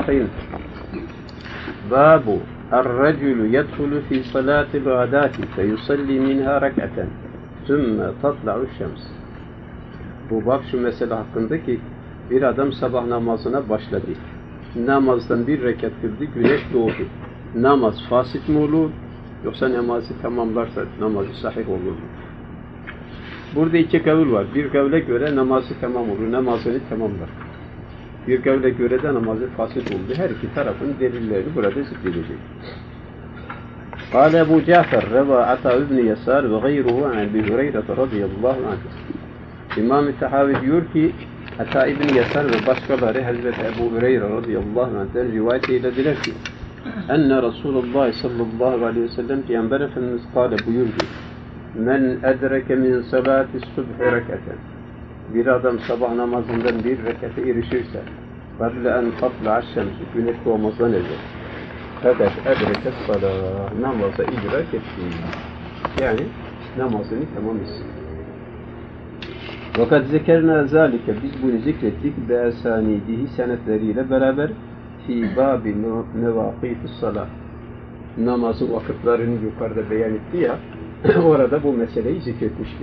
Bismillahirrahmanirrahim. Babu Er-reculu yedhulu fi salatil gadati fe yusalli minha rek'aten sümme tatla'u şems. Bu bab şu mesele hakkında ki bir adam sabah namazına başladı. Namazdan bir rekat kıldı, güneş doğdu. Namaz fasit mi olur yoksa namazı tamamlarsa namazı sahih olur mu? Burada iki kavil var. Bir kavle göre namazı tamam olur, namazını tamamlar. Bir kavle göre de namazı fasit oldu. Her iki tarafın delillerini burada zikredecek. Kâle Ebu Cafer reva Ata ibn Yasar ve gayruhu an Ebi Hureyre radıyallahu anh. İmam-ı Tahavi diyor ki Ata ibn Yasar ve başkaları Hazreti Ebu Hureyre radıyallahu anh'ten rivayet eylediler ki enne Resulullah sallallahu aleyhi ve sellem Peygamber Efendimiz kâle buyurdu. Men edreke min salati subhi rekaten. Bir adam sabah namazından bir rekate erişirse قَبْلَ اَنْ تَطْلَعَ الشَّمْسُ güneş doğmazdan evvel fakat edreke salah namaza idrak etti. Yani namazını tamam etsin. Fakat zekerna zalike biz bunu zikrettik be'esanidihi senetleriyle beraber fi babi mevâkîtis salah namazın vakitlerini yukarıda beyan etti ya orada bu meseleyi zikretmiştir.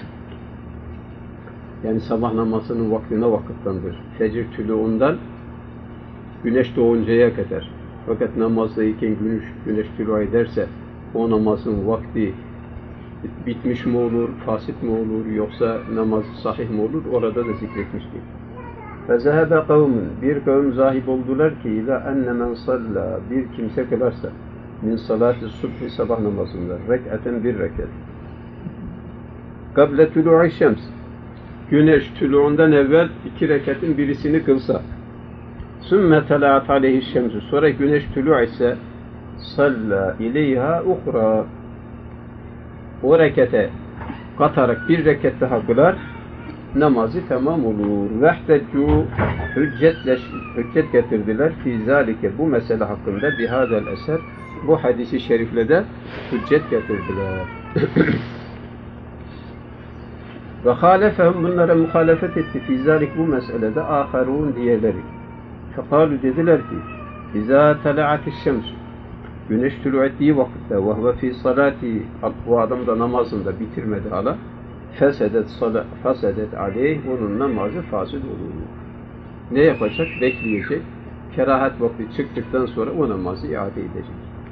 Yani sabah namazının vaktine vakitlendir. Fecir tuluğundan güneş doğuncaya kadar. Fakat namazdayken güneş tuluğa ederse o namazın vakti bitmiş mi olur, fasit mi olur, yoksa namaz sahih mi olur? Orada da zikretmiştik. فَزَهَبَ قَوْمٌ bir kavim zahip oldular ki اِذَا اَنَّ مَنْ صَلَّى bir kimse kılarsa min salati subhi sabah namazında rek'aten bir rekat. قَبْلَ تُلُعِ الشَّمْسِ güneş tuluğundan evvel iki rekatın birisini kılsa ثُمَّ تَلَعَتْ عَلَيْهِ الشَّمْسُ sonra güneş tulu' ise صَلَّى اِلَيْهَا اُخْرَى o rekete katarak bir rekat daha kılar namazı tamam olur. وَحْتَجُّوا hüccet getirdiler fi zalike bu mesele hakkında bihadel eser bu hadisi şerifle de hüccet getirdiler. Ve halefehum bunlara muhalefet etti fi zalik bu meselede aharun diyeleri. Fekalu dediler ki İzâ tela'atiş şems güneş tulu ettiği vakitte ve huve fi salati bu adam da namazında bitirmedi hala fesedet aleyh onun namazı fasid olur. Ne yapacak? Bekleyecek. Kerahat vakti çıktıktan sonra o namazı iade edecek.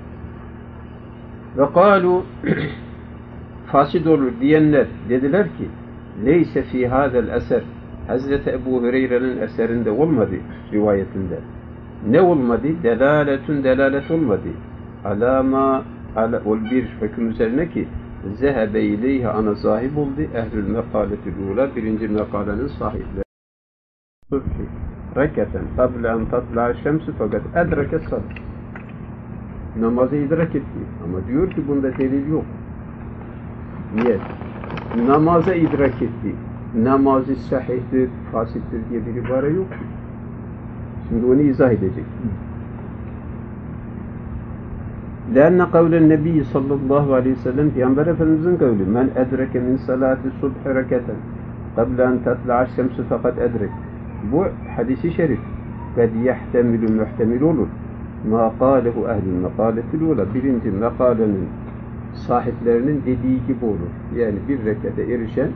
Ve kâlu fasid olur diyenler dediler ki leyse fî hâzel eser Hazreti Ebu Hureyre'nin eserinde olmadı rivayetinde. Ne olmadı? Delalet olmadı. Alama ol bir hüküm üzerine ki zehebe ileyhe ana sahip oldu ehlül mekaletül ula birinci mekalenin sahipleri. Rekaten kable en tatla'a şemsi fakat edreke salat. Namazı idrak etti. Ama diyor ki bunda delil yok. Niye? Namaza idrak etti. Namazı sahihtir, fasittir diye bir ibare yok. Şimdi onu izah edecek. لأن قول النبي sallallahu aleyhi ve sellem Peygamber Efendimizin kavli men edreke min salati subhi reketen qabla en tatla'a şemsu fakat edrek bu hadisi şerif kad yehtemilu muhtemil olur ma kâlehu ehlül mekâletil ula birinci mekâlenin sahiplerinin dediği gibi olur. Yani bir rekete erişen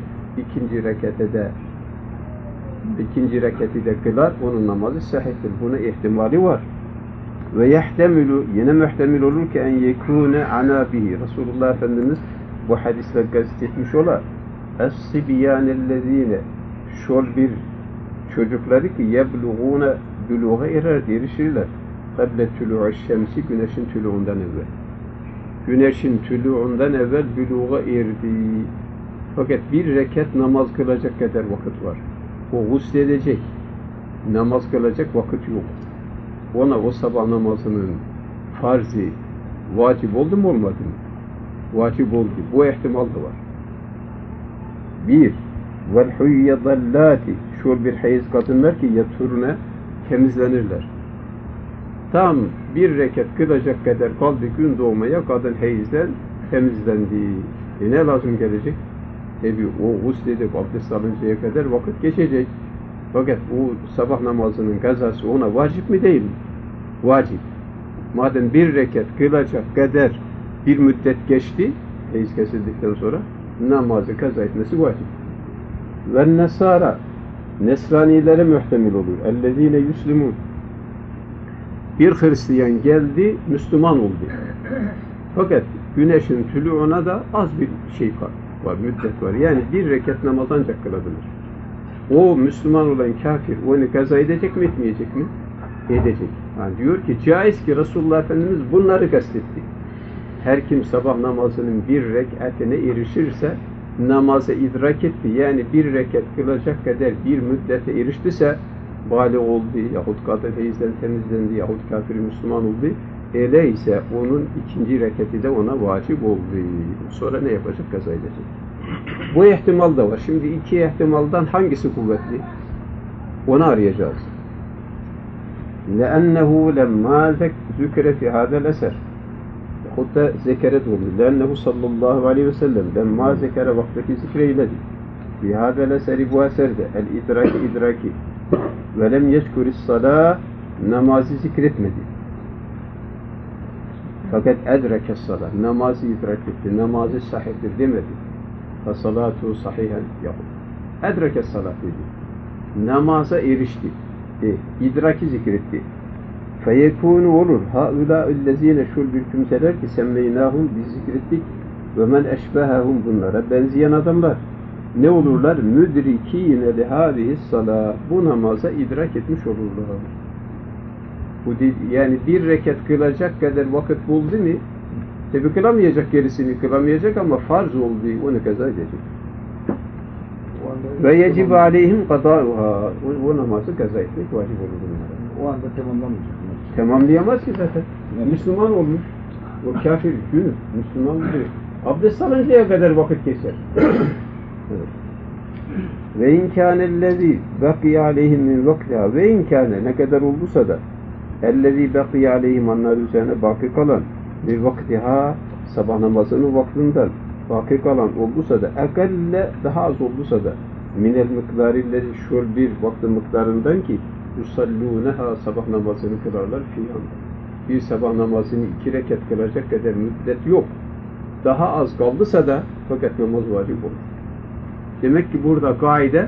ikinci reketi de kılar onun namazı sahihtir. Buna ihtimali var. Ve yehtemilu yine muhtemel olur ki en yekûne anâbihi Resulullah Efendimiz bu hadisle gazetmiş ola es-sibyanellezîne şol bir çocukları ki yebluğûne buluğa erer erişirler kable tulu'a şemsi güneşin tuluğundan evvel güneşin tuluğundan evvel buluğa erdi fakat bir rekat namaz kılacak kadar vakit var o gusledecek namaz kılacak vakit yok ona o sabah namazının farzi vacip oldu mu olmadı mı? Vacip oldu. Bu ihtimal da var. Bir vel huyyadallati şöyle bir hayız kadınlar ki yaturuna temizlenirler. Tam bir rekat kılacak kadar kaldı gün doğmaya kadın hayızden temizlendi. Ne lazım gelecek? Tabi o gusledip abdest alıncaya kadar vakit geçecek. Fakat bu sabah namazının kazası ona vacip mi değil mi? Vacip. Madem bir rekat kılacak kadar bir müddet geçti, feyiz kesildikten sonra namazı kaza etmesi vacip. Ve nesara, nesranilere muhtemel olur. Ellezine yuslimun. Bir Hristiyan geldi, Müslüman oldu. Fakat güneşin tuluğuna da az bir şey var, müddet var. Yani bir rekat namaz ancak kılabilir. O Müslüman olan kafir onu kaza edecek mi, etmeyecek mi? Edecek. Yani diyor ki caiz ki Resulullah Efendimiz bunları kastetti. Her kim sabah namazının bir rekatine erişirse namazı idrak etti. Yani bir rekat kılacak kadar bir müddete eriştiyse bâli oldu yahut kadın feyizden temizlendi yahut kafir Müslüman oldu. Öyleyse onun ikinci rekati de ona vacip oldu. Sonra ne yapacak? Kaza edecek. Bu ihtimal da var. Şimdi iki ihtimaldan hangisi kuvvetli? Onu arayacağız. لأنه لما ذكر في هذا الأثر حتى ذكرت لأنه صلى الله عليه وسلم لما ذكر وقتك ذكر إليه في هذا الأثر bu eserde idraki ve lem yezkuri الصلاة namazı zikretmedi. Fakat edreke salat namazı idrak etti. Namazı sahihtir demedi. Fasalatu sahihen yapın. Edreke salat dedi. Namaza erişti. İdraki zikretti. Feyekûnü olur. Haulâ'üllezîne şul bir kimseler ki semmeynâhum biz zikrettik ve men eşbehâhum bunlara benzeyen adamlar. Ne olurlar? Müdrikîne lihâdihis-salâh. Bu namaza idrak etmiş olurlar. Bu yani bir rekat kılacak kadar vakit buldu mu? Tabi kılamayacak, gerisini kılamayacak ama farz olduğu onu kaza edecek. Ve yecib aleyhim kadâuhâ. O namazı kaza etmek vacip olur bunlara. O anda tamamlamayacak. Tamamlayamaz ki zaten. Evet. Müslüman olmuş. O kafir, günü. Müslüman değil. Abdest alıncaya kadar vakit geçer. Evet. Ve inkânellezî beqî aleyhim min vaktiha. Ve inkâne ne kadar olduysa da ellezî beqî aleyhim onlar üzerine baki kalan bir vaktiha sabah namazının vaktinden baki kalan olduysa da ekelle daha az olduysa da minel miktarillezi şöyle bir vakti miktarından ki yusallûneha sabah namazını kılarlar filan. Bir sabah namazını 2 rekat kılacak kadar müddet yok. Daha az kaldıysa da fakat namaz vacip olur. Demek ki burada kaide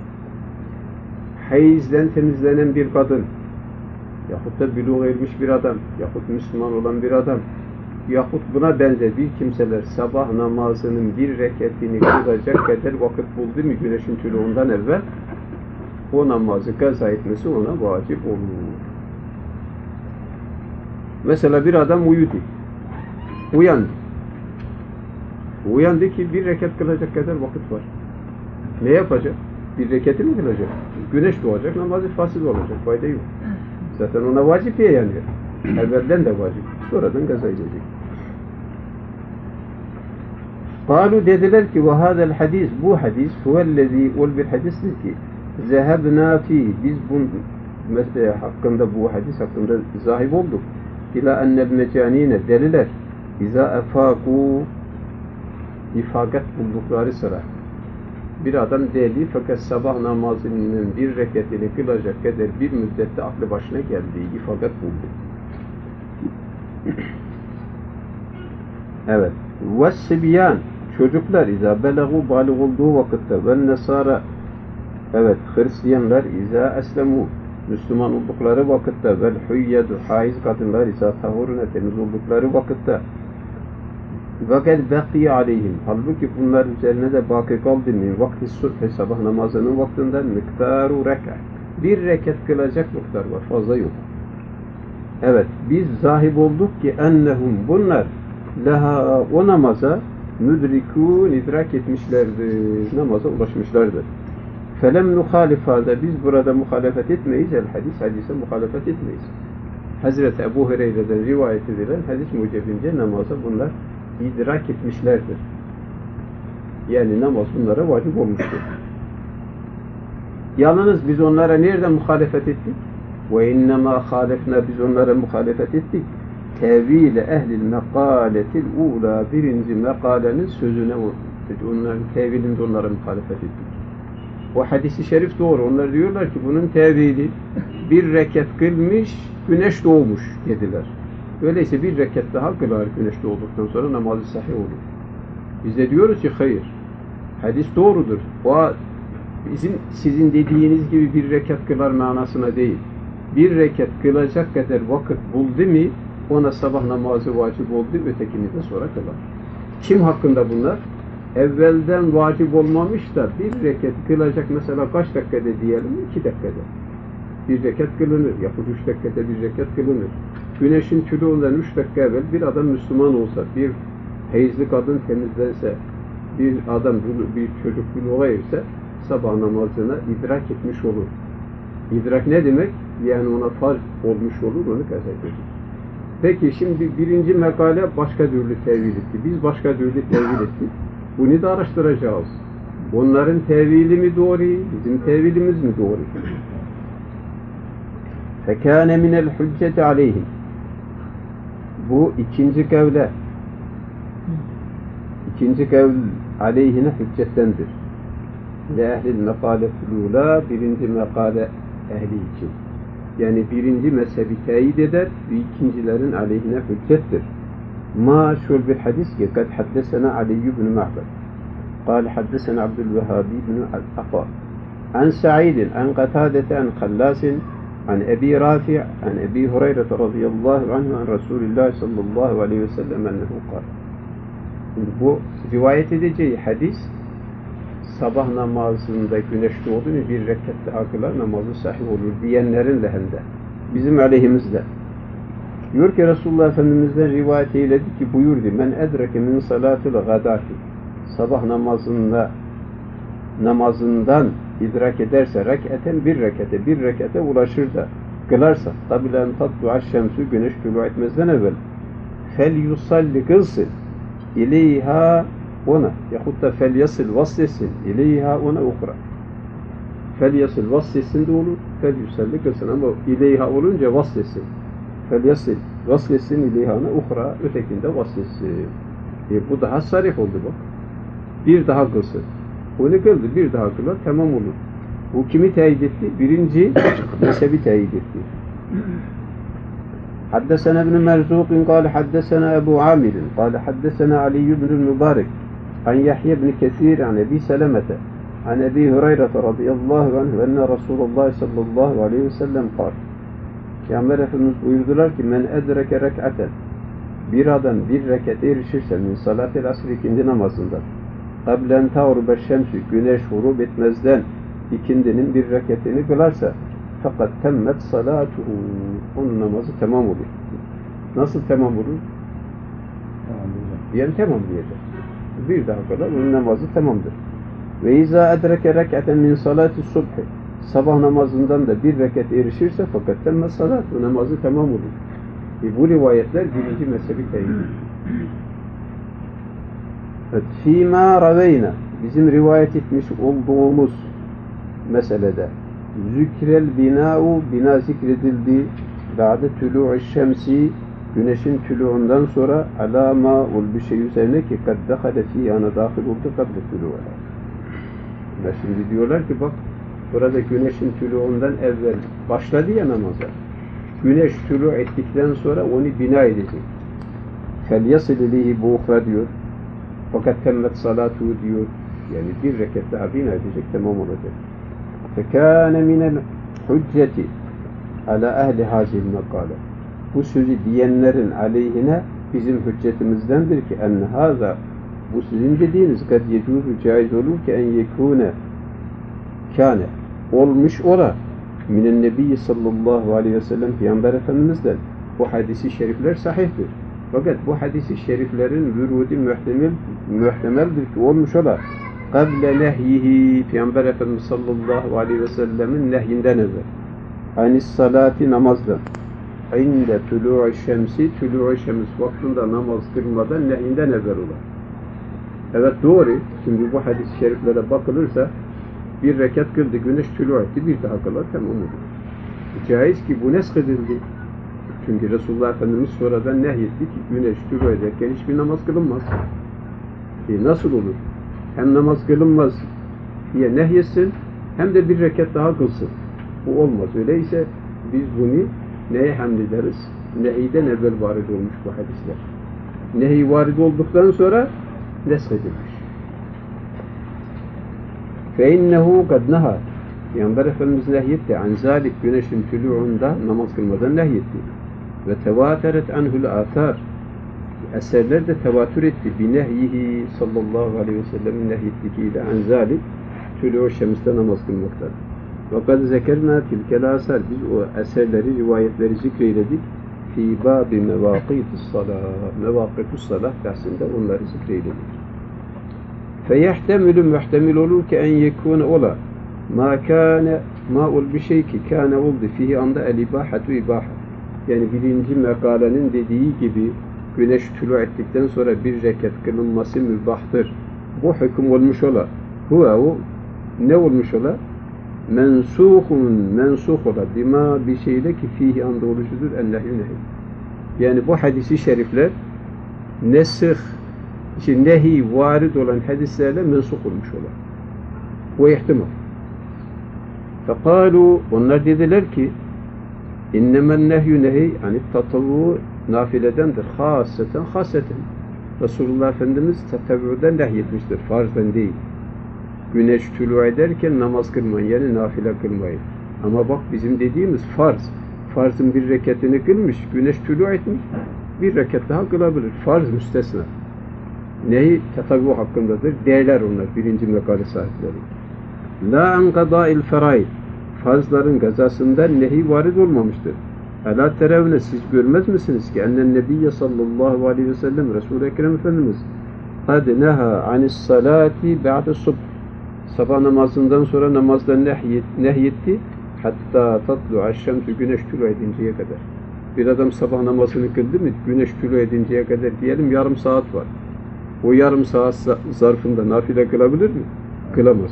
hayızden temizlenen bir kadın yahut da buluğa ermiş bir adam yahut Müslüman olan bir adam yahut buna benzer bir kimseler sabah namazının bir rekatini kılacak kadar vakit buldu mu güneşin tuluğundan evvel o namazı kaza etmesi ona vacip olur. Mesela bir adam uyudu. Uyandı. Uyandı ki bir rekat kılacak kadar vakit var. Ne yapacak? Bir rekatı mı kılacak? Güneş doğacak, namazı fasil olacak. Fayda yok. Zaten ona vacip ya yani. Evvelden de vacip. Sonradan kaza edecek. Kalu dediler ki وَهَذَا الْحَدِيث bu hadis huvellezî ol bir hadistir ki zehebnâ fî biz bunun mesela hakkında bu hadis hakkında zahib olduk. İlâ ennel mecanîne deliler izâ efâkû ifakat buldukları sıra bir adam deli fakat sabah namazının bir rekatini kılacak kadar bir müddette aklı başına geldi, ifakat buldu. Evet. وَالسِّبْيَانِ çocuklar izâ belagû bâlig olduğu vakitte ve nesara evet Hristiyanlar izâ eslemû Müslüman oldukları vakitte vel hüyyedü haiz kadınlar izâ tahurune temiz oldukları vakitte fakat beqî aleyhim halbuki bunlar üzerine de baki kaldı min vakti subh sabah namazının vaktinden miktaru rekat bir rekat kılacak miktar var fazla yok. Evet biz zahib olduk ki ennehum bunlar leha o namaza müdrikûn idrak etmişlerdir. Namaza ulaşmışlardır. Felem nuhalifâda biz burada muhalefet etmeyiz. El hadise muhalefet etmeyiz. Hazreti Ebu Hureyre'den rivayet edilen hadis mucibince namaza bunlar idrak etmişlerdir. Yani namaz bunlara vacip olmuştur. Yalnız biz onlara nereden muhalefet ettik? Ve innemâ halefna biz onlara muhalefet ettik. Tevîle ehlil mekâletil uğlâ birinci mekâlenin sözüne onların tevilinde onlara muhalefet ettik. O hadisi şerif doğru. Onlar diyorlar ki bunun tevili bir rekat kılmış, güneş doğmuş dediler. Öyleyse bir rekat daha kılar güneş doğduktan sonra namazı sahih olur. Biz de diyoruz ki hayır. Hadis doğrudur. O sizin dediğiniz gibi bir rekat kılar manasına değil. Bir rekat kılacak kadar vakit buldu mu ona sabah namazı vacip oldu, ötekini de sonra kılar. Kim hakkında bunlar? Evvelden vacip olmamış da bir rekat kılacak mesela kaç dakikada diyelim? 2 dakikada. Bir rekat kılınır. Yapıp 3 dakikada bir rekat kılınır. Güneşin tuluğundan 3 dakika evvel bir adam Müslüman olsa, bir heyizli kadın temizlense, bir adam, bir çocuk buluğa erse sabah namazına idrak etmiş olur. İdrak ne demek? Yani ona farz olmuş olur, onu kazanır. Peki şimdi birinci makale başka türlü tevil etti. Biz başka türlü tevil ettik. Bunu da araştıracağız. Onların tevili mi doğru, bizim tevilimiz mi doğru? فَكَانَ مِنَ الْحُجَّةِ عَلَيْهِمْ. Bu ikinci kavle. İkinci kavl aleyhine hüccettendir. Ve ehlil mekâletül ula, birinci mekâle ehli için. Yani birinci mezhebi teyit eder ve ikincilerin aleyhine hüccettir. Ma şul bir hadis ki kad haddesena Ali ibn Ma'bad. قال حدثنا عبد الوهاب بن العطاء عن سعيد عن قتادة عن خلاس عن أبي رافع عن أبي هريرة رضي الله عنه عن رسول الله صلى الله عليه وسلم أنه قال. Bu rivayet edeceği hadis sabah namazında güneş doğdu mu bir rekat daha kılar namazı sahih olur diyenlerin lehinde. Bizim aleyhimizde. Diyor ki Resulullah Efendimiz'den rivayet eyledi ki buyurdu. Men edreke min salatil gadati. Sabah namazından idrak ederse rekaten bir rekate ulaşır da kılarsa tabilen tatlu'a şemsü güneş tulu etmezden evvel fel yusalli kılsın ileyha ona yahut da fel yasil vaslesin ileyha ona ukra fel yasil vaslesin de olur fel yusalli kılsın ama ileyha olunca vaslesin fel yasil vaslesin ileyha ona ukra ötekinde vaslesin bu daha sarih oldu bak bir daha kılsın onu kıldı bir daha kılar tamam olur. Bu kimi teyit etti? Birinci mezhebi teyit etti. Haddesena ibn Merzuq قال حدثنا أبو عامر قال حدثنا علي بن المبارك عن يحيى بن كثير عن أبي سلمة عن أبي هريرة رضي الله عنه أن رسول الله صلى الله عليه وسلم قال Peygamber Efendimiz buyurdular ki men edreke rek'aten bir adam bir rekat erişirse min salatil asr ikindi namazından kablen tağruba şemsü güneş hurub etmezden ikindinin bir rekatini kılarsa fakat temmet salatuhu onun namazı tamam olur. Nasıl tamam olur? Yani tamam diyecek. Bir daha kadar onun namazı tamamdır. Ve izâ edreke rekaten min salati subhi sabah namazından da bir rekat erişirse fakat temmet salatuhu namazı tamam olur. Bu rivayetler birinci mezhebi teyit. Fîmâ raveyna bizim rivayet etmiş olduğumuz meselede zükrel binâ'u bina zikredildi ba'de tülû'i şemsi güneşin tülû'undan sonra alâmâ ol bir şey üzerine ki kad dehale fîyâna dâhil oldu kable tülû'e. Şimdi diyorlar ki bak burada güneşin tülû'undan evvel başladı ya namaza. Güneş tülû ettikten sonra onu bina edecek. Fel yasil ileyhi bu ukhra diyor. Fakat temmet salatu diyor. Yani bir rekat daha bina edecek tamam olacak. Fekâne minel hücceti ala ehli hâzil mekâle. Bu sözü diyenlerin aleyhine bizim hüccetimizdendir ki enne hâzâ bu sizin dediğiniz kad yecûzü caiz olur ki en yekûne kâne olmuş ola minen nebiyyi sallallahu aleyhi ve sellem Peygamber Efendimiz'den bu hadisi şerifler sahihtir. Fakat bu hadisi şeriflerin vürûdi muhtemeldir ki olmuş ola kable nehyihi Peygamber Efendimiz sallallahu aleyhi ve sellemin nehyinden evvel anis salati namazdan inde tülû'i şemsi tülû'i şems vaktinde namaz kılmadan nehyinden evvel ola. Evet doğru. Şimdi bu hadis-i şeriflere bakılırsa bir rekat kıldı, güneş tülû etti, bir daha kılar tamam olur. Caiz ki bu nesk edildi. Çünkü Resulullah Efendimiz sonradan nehyetti ki güneş tülû ederken hiçbir namaz kılınmaz. Nasıl olur? Hem namaz kılınmaz diye nehyetsin, hem de bir rekat daha kılsın. Bu olmaz. Öyleyse biz bunu neye hamlederiz? Nehiden evvel varid olmuş bu hadisler. Nehi varid olduktan sonra neshedilmiş. فَاِنَّهُ قَدْ نَهَا Peygamber Efendimiz nehyetti. An zalik güneşin tülû'unda namaz kılmadan nehyetti. Ve tevateret anhul âthâr eserler de tevatür etti. Binehyihi sallallahu aleyhi ve sellem'in nehyettikiyle an zalik tülû şemiste namaz kılmaktan. Ve kad zekerna tilkel âsâr biz o eserleri, rivayetleri zikreyledik. Fî bâbi mevâkîtis salâh mevâkîtus salâh dersinde onları zikreyledik. Feyehtemilu muhtemil olur ki en yekûne ola ma ol bir şey ki kâne oldu fihi anda el-ibâhatu ibâha. Yani birinci mekalenin dediği gibi güneş tülû ettikten sonra bir rekat kılınması mübahtır. Bu hüküm olmuş ola. O ne olmuş ola? Mensuh ola. Bima bir şeyle ki fihi anda oluşudur en-nehy. Yani bu hadisi şerifler nesih nehi varid olan hadislerle mensuh olmuş ola. Bu ihtimal. Fekalu onlar dediler ki innemen nehyü nehi yani tatavvu nafiledendir. Haseten. Resulullah Efendimiz tatavvudan nehyetmiştir. Farzdan değil. Güneş tülû ederken namaz kılmayın. Yani nafile kılmayın. Ama bak bizim dediğimiz farz. Farzın bir rekatını kılmış. Güneş tülû etmiş. Bir rekat daha kılabilir. Farz müstesna. Nehi tatavvu hakkındadır. Değerler onlar. Birinci mekale sahipleri. La an qadâ'il feraid. Farzların gazasından nehi varid olmamıştır. Elâ terevne siz görmez misiniz ki ennen nebiyye sallallahu aleyhi ve sellem Resul-i Ekrem Efendimiz kad neha anis salati ba'de subh sabah namazından sonra namazdan nehyetti hatta tatlu'a şemsü güneş tülû edinceye kadar. Bir adam sabah namazını kıldı mı güneş tülû edinceye kadar diyelim yarım saat var. O yarım saat zarfında nafile kılabilir mi? Kılamaz.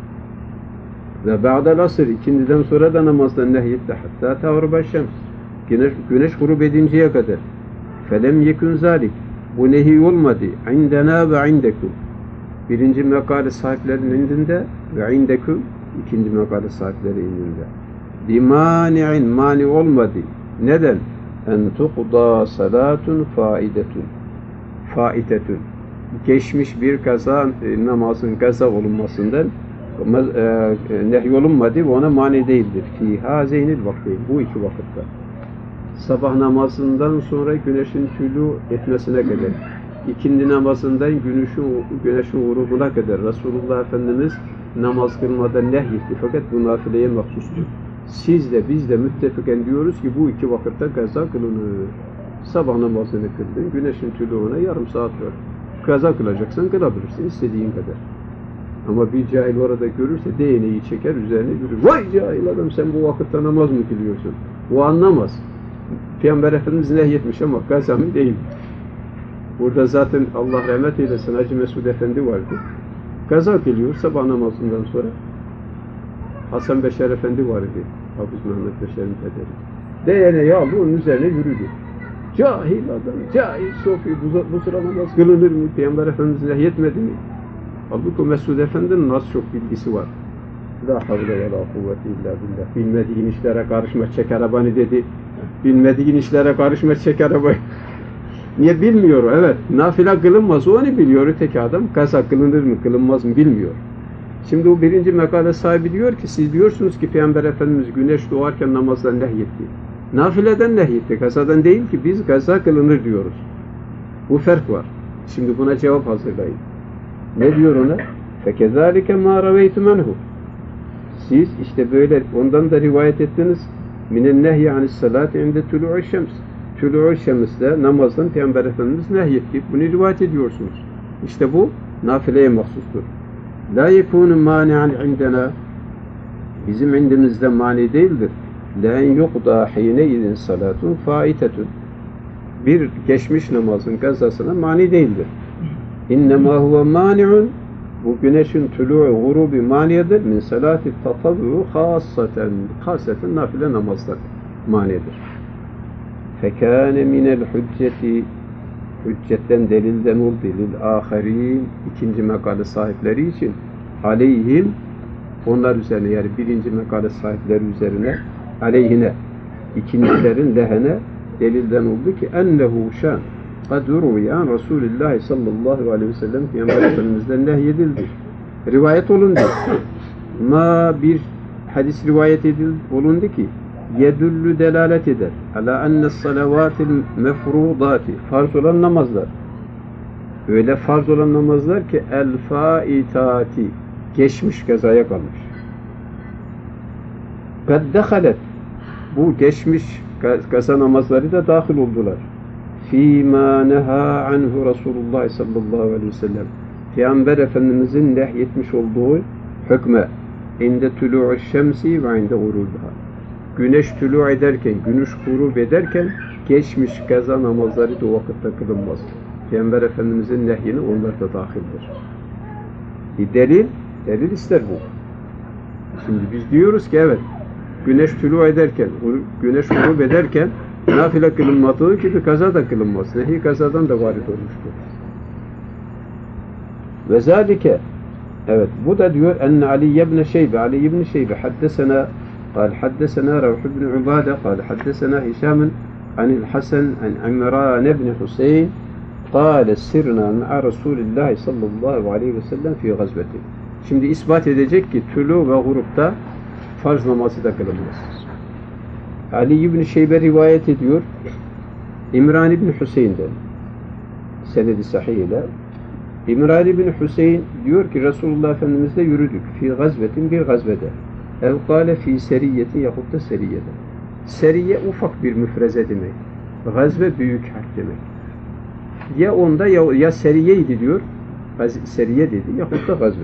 Ve ba'del asr ikindiden sonra da namazdan nehyetti hatta tağruba şems güneş grup edinceye kadar. Felem yekun zalik bu nehi olmadı. İndena ve indekum birinci mekale sahiplerinin indinde ve indekum ikinci mekale sahipleri indinde. Bimani'in mani olmadı. Neden? En tuqda salatun faitetun geçmiş bir kaza namazın kaza olunmasından nehyolunmadı ve ona mani değildir. Fî hâzeynil vakteyn bu iki vakitte. Sabah namazından sonra güneşin tülû etmesine kadar, ikindi namazından güneşin vuruguna kadar Resulullah Efendimiz namaz kılmadan nehyetti. Fakat bu nafileye mahsustur. Siz de biz de müttefiken diyoruz ki bu iki vakitte kaza kılınır. Sabah namazını kıldın, güneşin tülûğuna yarım saat var. Kaza kılacaksan kılabilirsin istediğin kadar. Ama bir cahil orada görürse değneği çeker üzerine yürür. Vay cahil adam sen bu vakitte namaz mı kılıyorsun? O anlamaz. Peygamber Efendimiz nehyetmiş ama gazami değil. Burada zaten Allah rahmet eylesin Hacı Mesud Efendi vardı. Gaza kılıyor sabah namazından sonra. Hasan Beşer Efendi vardı. Hafız Mehmet Beşer'in pederi. Değneği aldı onun üzerine yürüdü. Cahil adam, cahil sofi bu sıra namaz kılınır mı? Peygamber Efendimiz nehyetmedi mi? Halbuki Mesud Efendi'nin nasıl çok bilgisi var. La havle ve la kuvvete illa billah. Bilmediğin işlere karışma çek arabanı dedi. Bilmediğin işlere karışma çek arabayı. Niye bilmiyor? Evet. Nafile kılınmaz. O onu biliyor. Öteki adam kaza kılınır mı kılınmaz mı bilmiyor. Şimdi o birinci makale sahibi diyor ki siz diyorsunuz ki Peygamber Efendimiz güneş doğarken namazdan nehyetti. Nafileden nehyetti. Kazadan değil ki biz kaza kılınır diyoruz. Bu fark var. Şimdi buna cevap hazırlayın. Ne diyor ona? فَكَذَٰلِكَ مَا رَوَيْتُ مَنْهُ Siz işte böyle ondan da rivayet ettiniz. مِنَ النَّهْيِ عَنِ السَّلَاتِ عِنْدَ تُلُعُ الشَّمْسِ Tülû şems'te namazdan Peygamber Efendimiz nehyetti. Bunu rivayet ediyorsunuz. İşte bu nafileye mahsustur. لَا يَكُونُ مَانِعًا عِنْدَنَا Bizim indimizde mani değildir. لَاَنْ يُقْضَى حِينَيْذٍ صَلَاتٌ فَائِتَةٌ Bir geçmiş namazın kazasına mani değildir. İnnemâ huve mâni'un bu güneşin tülû'u gurubi maniyedir. Min salâti tatavvû khâseten nafile namazlar maniyedir. Fekâne minel hücceti hüccetten delilden oldu lil âherîn ikinci mekale sahipleri için aleyhim onlar üzerine yani birinci mekale sahipleri üzerine aleyhine ikindilerin lehene delilden oldu ki ennehu şan kad ruyan Resulullah sallallahu aleyhi ve sellem Peygamber Efendimiz'den nehyedildi. Rivayet olundu. Ma bir hadis rivayet olundu ki yedüllü delalet eder. Ala enne salavatil mefrudati farz olan namazlar. Öyle farz olan namazlar ki el faitati geçmiş kazaya kalmış. Kad dehalet bu geçmiş kaza namazları da dahil oldular. Fîmâ nehâ anhu Resulullah sallallahu aleyhi ve sellem. Peygamber Efendimizin nehyetmiş olduğu hükme inde tülû'u şemsi ve inde gurubuha. Güneş tülû ederken, güneş gurub ederken geçmiş kaza namazları da o vakitte kılınmaz. Peygamber Efendimizin nehyine onlar da dahildir. Delil ister bu. Şimdi biz diyoruz ki evet, güneş tülû ederken, güneş gurub ederken nafile kılınmadığı gibi kaza da kılınmaz. Nehi kazadan da varit olmuştur. Ve zâlike evet bu da diyor enne Ali ibn Şeybe haddesena قال حدثنا روح بن عبادة قال حدثنا هشام عن الحسن عن عمران بن حسين قال سرنا مع رسول الله صلى الله عليه وسلم في غزوته. Şimdi ispat edecek ki tülû ve grupta farz namazı da kılınmaz. Ali ibn Şeybe rivayet ediyor. İmran ibn Hüseyin'den senedi sahih ile İmran ibn Hüseyin diyor ki Resulullah Efendimiz'le yürüdük. Fi gazvetin bir gazvede. Ev kâle fi seriyetin yahut da seriyede. Seriye ufak bir müfreze demek. Gazve büyük harf demek. Ya onda ya seriyeydi diyor. Seriye dedi yahut da gazve.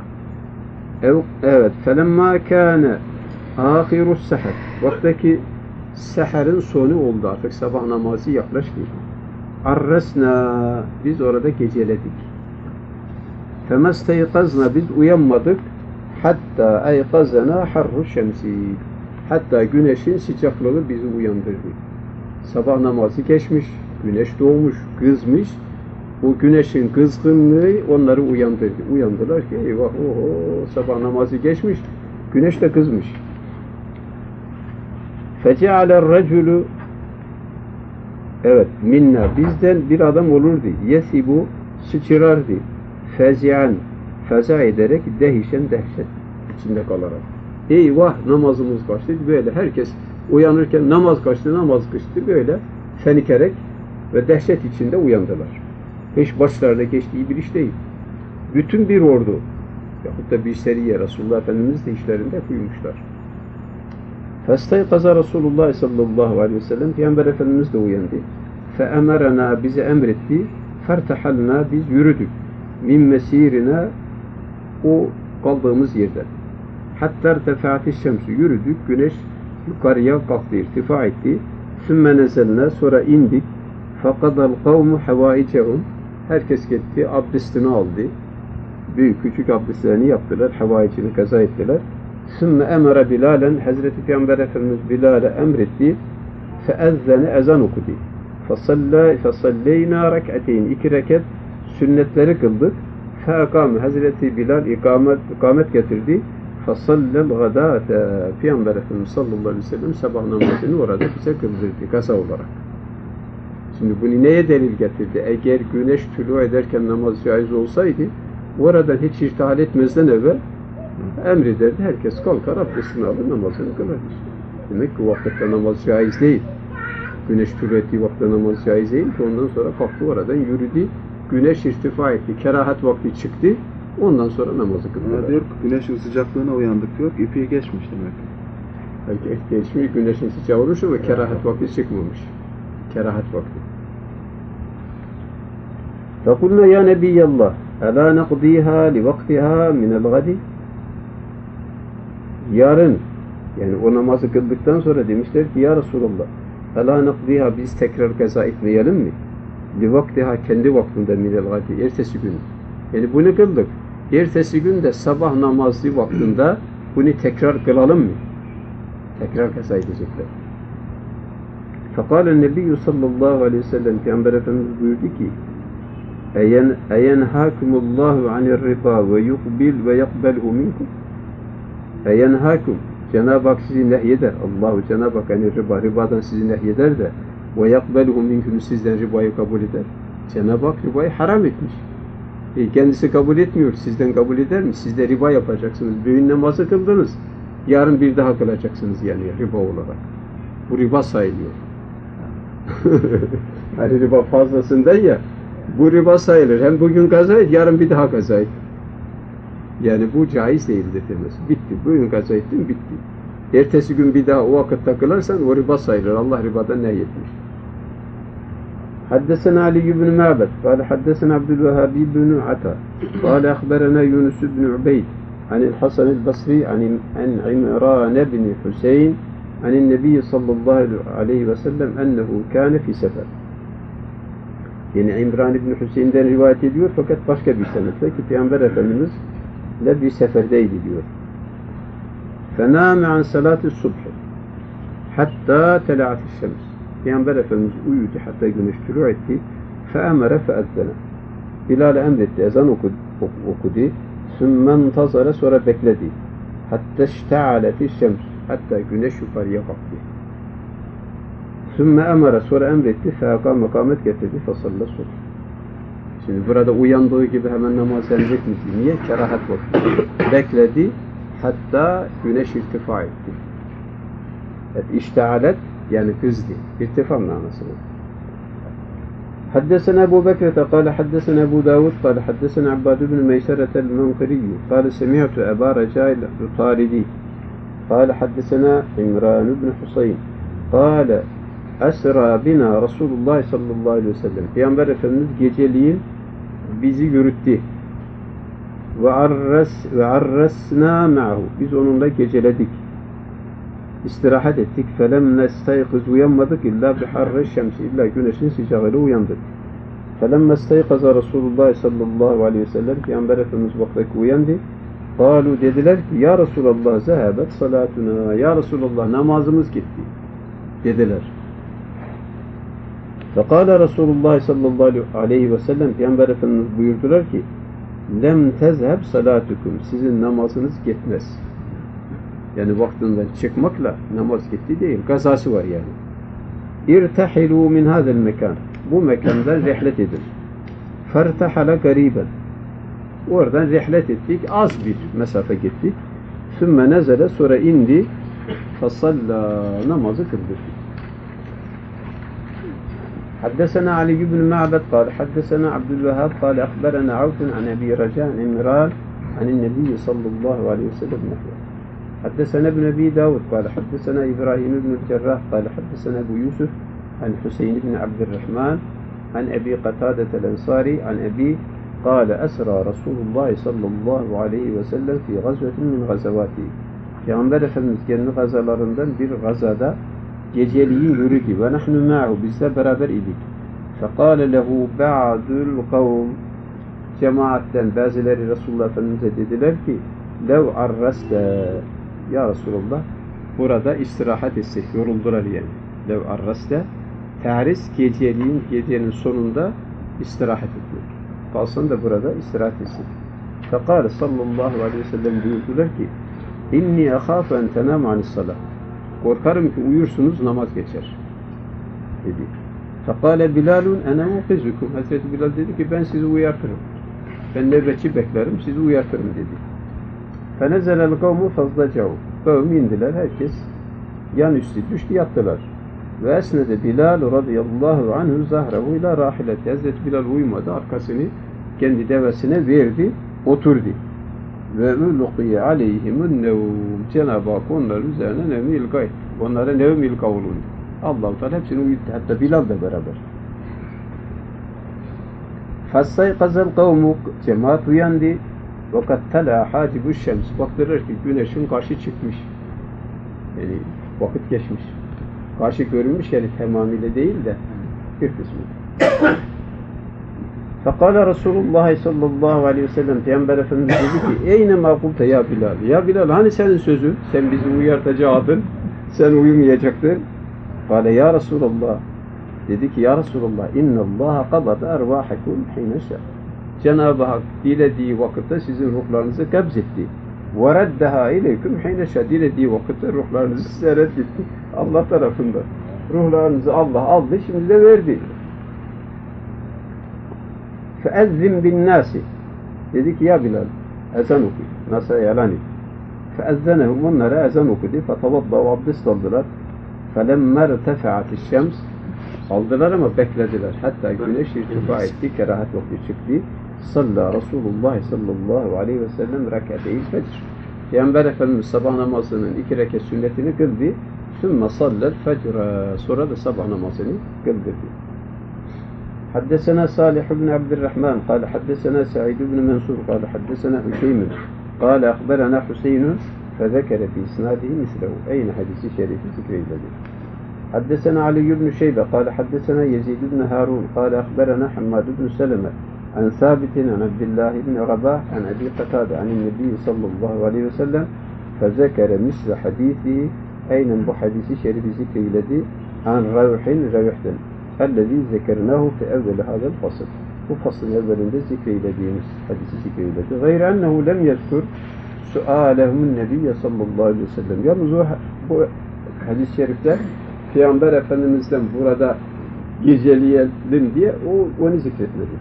Evet. Felemma kâne âhirus seher. Vaktaki seherin sonu oldu artık. Sabah namazı yaklaştı. Arresna. Biz orada geceledik. Femesteyqazna. Biz uyanmadık. Hatta ayqazana harru şemsi. Hatta güneşin sıcaklığı bizi uyandırdı. Sabah namazı geçmiş. Güneş doğmuş. Kızmış. Bu güneşin kızgınlığı onları uyandırdı. Uyandılar ki eyvah sabah namazı geçmiş. Güneş de kızmış. Fece'aler raculu evet minna bizden bir adam olurdu. Yesibu sıçrardı. Fezi'an feza ederek dehişen dehşet içinde kalarak. Eyvah namazımız kaçtı. Böyle herkes uyanırken namaz kaçtı böyle fenikerek ve dehşet içinde uyandılar. Hiç başlarına geçtiği bir iş değil. Bütün bir ordu yahut da bir seriye Resulullah Efendimiz de işlerinde uyumuşlar. Festaykaza Resulullah sallallahu aleyhi ve sellem Peygamber Efendimiz de uyandı. Feemerena bize emretti. Fertehalna biz yürüdük. Min mesirina o kaldığımız yerden. Hatta irtifa'ti şemsu yürüdük. Güneş yukarıya kalktı, irtifa etti. Sümme nezelna sonra indik. Fakadal kavmu havaicehum herkes gitti, abdestini aldı. Büyük küçük abdestlerini yaptılar, havaicini kaza ettiler. Sümme emere Bilalen Hazreti Peygamber Efendimiz Bilal'e emretti. Feezzene ezan okudu. Fesalleyna rek'ateyn 2 rekat sünnetleri kıldık. Feekame Hazreti Bilal ikamet getirdi. Fesallel gadâte Peygamber Efendimiz sallallahu aleyhi ve sellem sabah namazını orada bize kıldırdı kaza olarak. Şimdi bunu neye delil getirdi? Eğer güneş tülû ederken namaz caiz olsaydı oradan hiç irtihal etmezden evvel emrederdi. Herkes kalkar abdestini alır namazını kılar. Demek ki o vakitte namaz caiz değil. Güneş tülû ettiği vakitte namaz caiz değil ki ondan sonra kalktı oradan yürüdü. Güneş irtifa etti. Kerahat vakti çıktı. Ondan sonra namazı kıldılar. Diyor ki güneşin sıcaklığına uyandık diyor ki ipi geçmiş demek. Belki geçmiş güneşin sıcağı olmuş ama kerahat vakti çıkmamış. Kerahat vakti. فَقُلْنَا يَا نَبِيَّ اللّٰهِ اَلَا نَقْضِيهَا لِوَقْتِهَا مِنَ الْغَدِ Yarın, yani o namazı kıldıktan sonra demişler ki ya Resulallah اَلَا نَقْضِيهَا biz tekrar kaza etmeyelim mi? لِوَقْتِهَا kendi vaktinde مِنَ الْغَدِ ertesi gün. Yani bunu kıldık. Ertesi gün de sabah namazı vaktinde bunu tekrar kılalım mı? Tekrar kaza edecekler. فَقَالَ النَّبِيُّ sallallahu aleyhi ve sellem Peygamber Efendimiz buyurdu ki eyenhâkumullahu anir rıba ve yukbil ve yakbelhu minkum eyenhâkum Cenab-ı Hak sizi nehyeder. Allahu Cenab-ı Hak hani ribadan sizi nehyeder de ve yakbeluhu minkum sizden ribayı kabul eder. Cenab-ı Hak ribayı haram etmiş. Kendisi kabul etmiyor. Sizden kabul eder mi? Siz de riba yapacaksınız. Bugün namazı kıldınız. Yarın bir daha kılacaksınız yani riba olarak. Bu riba sayılıyor. Hani riba fazlasından ya. Bu riba sayılır. Hem bugün kaza et, yarın bir daha kaza et. Yani bu caiz değildir demesi. Bitti. Bugün kaza ettin, bitti. Ertesi gün bir daha o vakit takılarsan o riba sayılır. Allah ribadan nehyetmiş. حدثنا علي بن معبد قال حدثنا عبد الوهاب بن عطاء قال أخبرنا يونس بن عبيد عن الحسن البصري عن عمران بن حسين عن النبي صلى الله عليه وسلم أنه كان في سفر. Yani İmran İbni Hüseyin'den rivayet ediyor fakat başka bir senetle ki Peygamber Efendimiz de bir seferdeydi diyor. فَنَامَ عَنْ صَلَاتِ الصُّبْحِ حَتَّى تَلَعَتِ الشَّمْسِ. Peygamber Efendimiz uyudu hatta güneş tulu etti. فَاَمَرَ فَاَذَّنَ. Bilal'e emretti, ezan okudu. ثُمَّ انْتَظَرَ sonra bekledi. حَتَّى اشْتَعَلَتِ الشَّمْسِ. Hatta güneş yukarıya kalktı. ثُمَّ اَمَرَ sonra emretti. فَاَقَامَ kamet getirdi. فَصَلَّ الصُّبْحِ. Şimdi burada uyandığı gibi hemen namaz emretmedi. Niye? Kerahat var. Bekledi. Hatta güneş irtifa etti. İştealet yani hızlı. İrtifa manası var. حدثنا أبو بكر قال حدثنا أبو داود قال حدثنا عباد بن ميسرة المنقري قال سمعت أبا رجاء الطاردي قال حدثنا عمران بن حسين قال أسرى بنا رسول الله صلى الله عليه وسلم. Peygamber Efendimiz geceliğin bizi yürüttü. Ve arrasna ma'hu. Biz onunla geceledik. İstirahat ettik. Felem nestayqız uyanmadık illa biharri şemsi. İlla güneşin sıcağıyla uyandık. Felem nestayqaza Resulullah sallallahu aleyhi ve sellem. Peygamber Efendimiz vakti uyandı. Kalu dediler ki ya Resulallah zehebet salatuna. Ya Resulallah namazımız gitti. Dediler. Fekala Resulullah sallallahu aleyhi ve sellem. Peygamber Efendimiz buyurdular ki lem tezheb salatukum. Sizin namazınız gitmez. Yani vaktinden çıkmakla namaz gitti değil. Kazası var yani. İrtahilu min hadel mekan. Bu mekandan rihlet edin. Fertahala gariben. Oradan rihlet ettik. Az bir mesafe gittik. Sümme nezele sonra indi. Fasalla namazı kıldı. حدثنا علي بن معبد قال حدثنا عبد الوهاب قال أخبرنا عوف عن أبي رجاء عمران عن النبي صلى الله عليه وسلم نحوه. حدثنا ابن أبي داود قال حدثنا إبراهيم بن الجراح قال حدثنا أبو يوسف عن حسين بن عبد الرحمن عن أبي قتادة الأنصاري عن أبي قال أسرى رسول الله صلى الله عليه وسلم في غزوة من غزواته. Peygamber Efendimiz kendi gazalarından bir gazada geceliğin yürüdü ve nahnu ma'hu bizle beraber idik. Fekale lehu ba'dul kavm cemaatten bazıları Resulullah Efendimiz'e dediler ki lev arraste ya Resulullah burada istirahat etsek yoruldular yani. Lev arraste tahris gecenin sonunda istirahat ediyor. Kalsan da burada istirahat etsin. Fekale sallallahu aleyhi ve sellem buyurdular ki inni akhafu en tenam anis salah. Korkarım ki uyursunuz namaz geçer. Dedi. Fekale Bilalun ene muqizukum. Hazreti Bilal dedi ki ben sizi uyartırım. Ben nöbetçi beklerim, sizi uyartırım dedi. Fenezelel kavmu fazlacav. Kavmi indiler, herkes yan üstü düştü yattılar. Ve esnede Bilal radıyallahu anhu zahrehu ila rahileti. Hazreti Bilal uyumadı, arkasını kendi devesine verdi, oturdu. Ve ulqiye aleyhimun nevm. Cenab-ı Hak onların üzerine nevmi ilka etti. Onlara nevmi ilka olundu. Allah-u Teala hepsini uyuttu. Hatta Bilal da beraber. Fassayqazel kavmu. Cemaat uyandı. Vakat tela hacibu şems. Baktılar ki güneşin karşı çıkmış. Yani vakit geçmiş. Karşı görünmüş yani tamamıyla değil de bir kısmı. Fekala Resulullah sallallahu aleyhi ve sellem Peygamber Efendimiz dedi ki eyne ma kulte ya Bilal. Ya Bilal hani senin sözün? Sen bizi uyartacaktın. Sen uyumayacaktın. Kale ya Resulullah. Dedi ki ya Resulullah innallaha qabada ervahakum hine şer. Cenab-ı Hak dilediği vakitte sizin ruhlarınızı kabzetti. وَرَدَّهَا اِلَيْكُمْ حِينَ dilediği vakitte ruhlarınızı size reddetti. Allah tarafında. Ruhlarınızı Allah aldı, şimdi de verdi. فَاَذِّمْ بِالنَّاسِ Dedi ki ya Bilal, ezan oku. Nas'a yalani. فَاَذَّنَهُمْ Onlara ezan okudu. فَتَوَضَّوا Abdest aldılar. فَلَمَّا ارْتَفَعَتِ الشَّمْسِ Aldılar ama beklediler. Hatta güneş irtifa etti, kerahat vakti çıktı. Salla Resulullah sallallahu aleyhi ve sellem rekâte-i fecr. Peygamber Efendimiz sabah namazının 2 rekat sünnetini kıldı. Sümme sallel fecr. Sonra da sabah namazını kıldırdı. Haddesena Salih ibn Abdurrahman قال حدثنا سعيد بن منصور قال حدثنا هشيم قال أخبرنا حسين فذكر في إسناده مثله أين حديث شريف ذكر الذي حدثنا علي بن شيبة قال حدثنا يزيد بن هارون قال أخبرنا حماد بن سلمة عن ثابت عن عبد الله بن رباح عن أبي قتادة عن النبي صلى الله عليه وسلم فذكر مثل حديثه أين بحديث شريف ذكر الذي عن روح الذي ذكرناه في أول هذا الفصل. Bu faslın evvelinde zikreylediğimiz hadisi zikreyledi. Gayri ennehu lem yezkur sualehumun nebiyye sallallahu aleyhi ve sellem. Yalnız bu hadis-i şerifler Peygamber Efendimiz'den burada geceleyelim diye onu zikretmedi.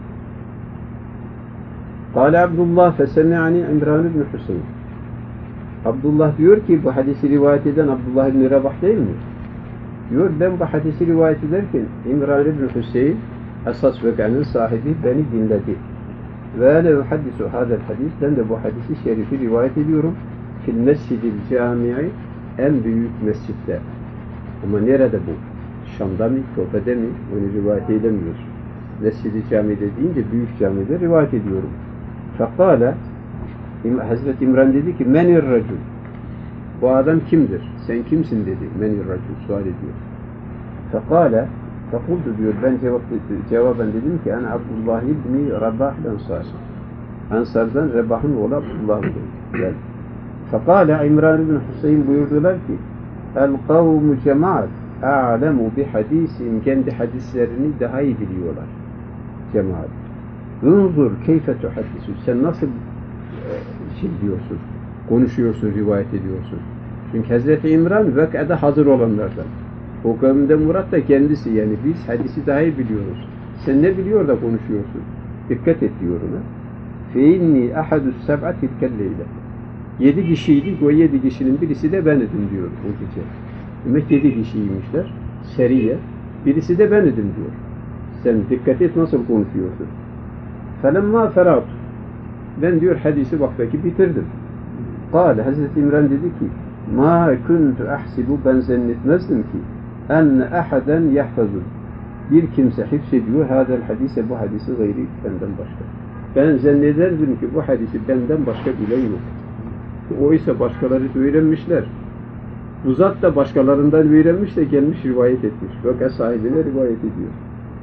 Kâle Abdullah fesemi'ani İmran ibn Hüseyin. Abdullah diyor ki bu hadisi rivayet eden Abdullah ibn Rabah değil mi? Diyor ben bu hadisi rivayet ederken İmran ibn Hüseyin esas vekanın sahibi beni dinledi. Ve ene uhaddisu hadel hadis. Ben de bu hadisi şerifi rivayet ediyorum. Fil mescidil cami'i en büyük mescitte. Ama nerede bu? Şam'da mı? Kofe'de mi? Onu rivayet edemiyoruz. Mescid-i Cami'de deyince büyük camide rivayet ediyorum. Fekale Hazreti İmran dedi ki menir racul. Bu adam kimdir? Sen kimsin dedi. Menir racul sual ediyor. Fekale Fekultu diyor ben cevaben dedim ki en Abdullah ibni Rabah Ansar. Ansar'dan Rebah'ın oğlu Abdullah'ın geldi. Fekale İmran ibn Hüseyin buyurdular ki el kavmu cemaat a'lemu bi hadisin kendi hadislerini daha iyi biliyorlar. Cemaat. Unzur keyfe tuhaddisu. Sen nasıl diyorsun? Konuşuyorsun, rivayet ediyorsun. Çünkü Hazreti İmran vakada hazır olanlardan. O kavimden murat da kendisi yani biz hadisi daha iyi biliyoruz. Sen ne biliyor da konuşuyorsun? Dikkat et diyor ona. Fe inni ahadus seb'ati kelleyla. 7 kişiydik, o 7 kişinin birisi de ben idim diyor o gece. Demek 7 kişiymişler. Seriye. Birisi de ben idim diyor. Sen dikkat et nasıl konuşuyorsun. Felemma ferat. Ben diyor hadisi vakfaki bitirdim. Kâle Hazreti İmran dedi ki ma kuntu ahsibu ben zannetmezdim ki enne ahaden yahfazun. Bir kimse hifzediyor hadel hadise bu hadisi gayri benden başka. Ben zannederdim ki bu hadisi benden başka bilen yok. Oysa başkaları öğrenmişler. Bu zat da başkalarından öğrenmiş de gelmiş rivayet etmiş. Vaka sahibine rivayet ediyor.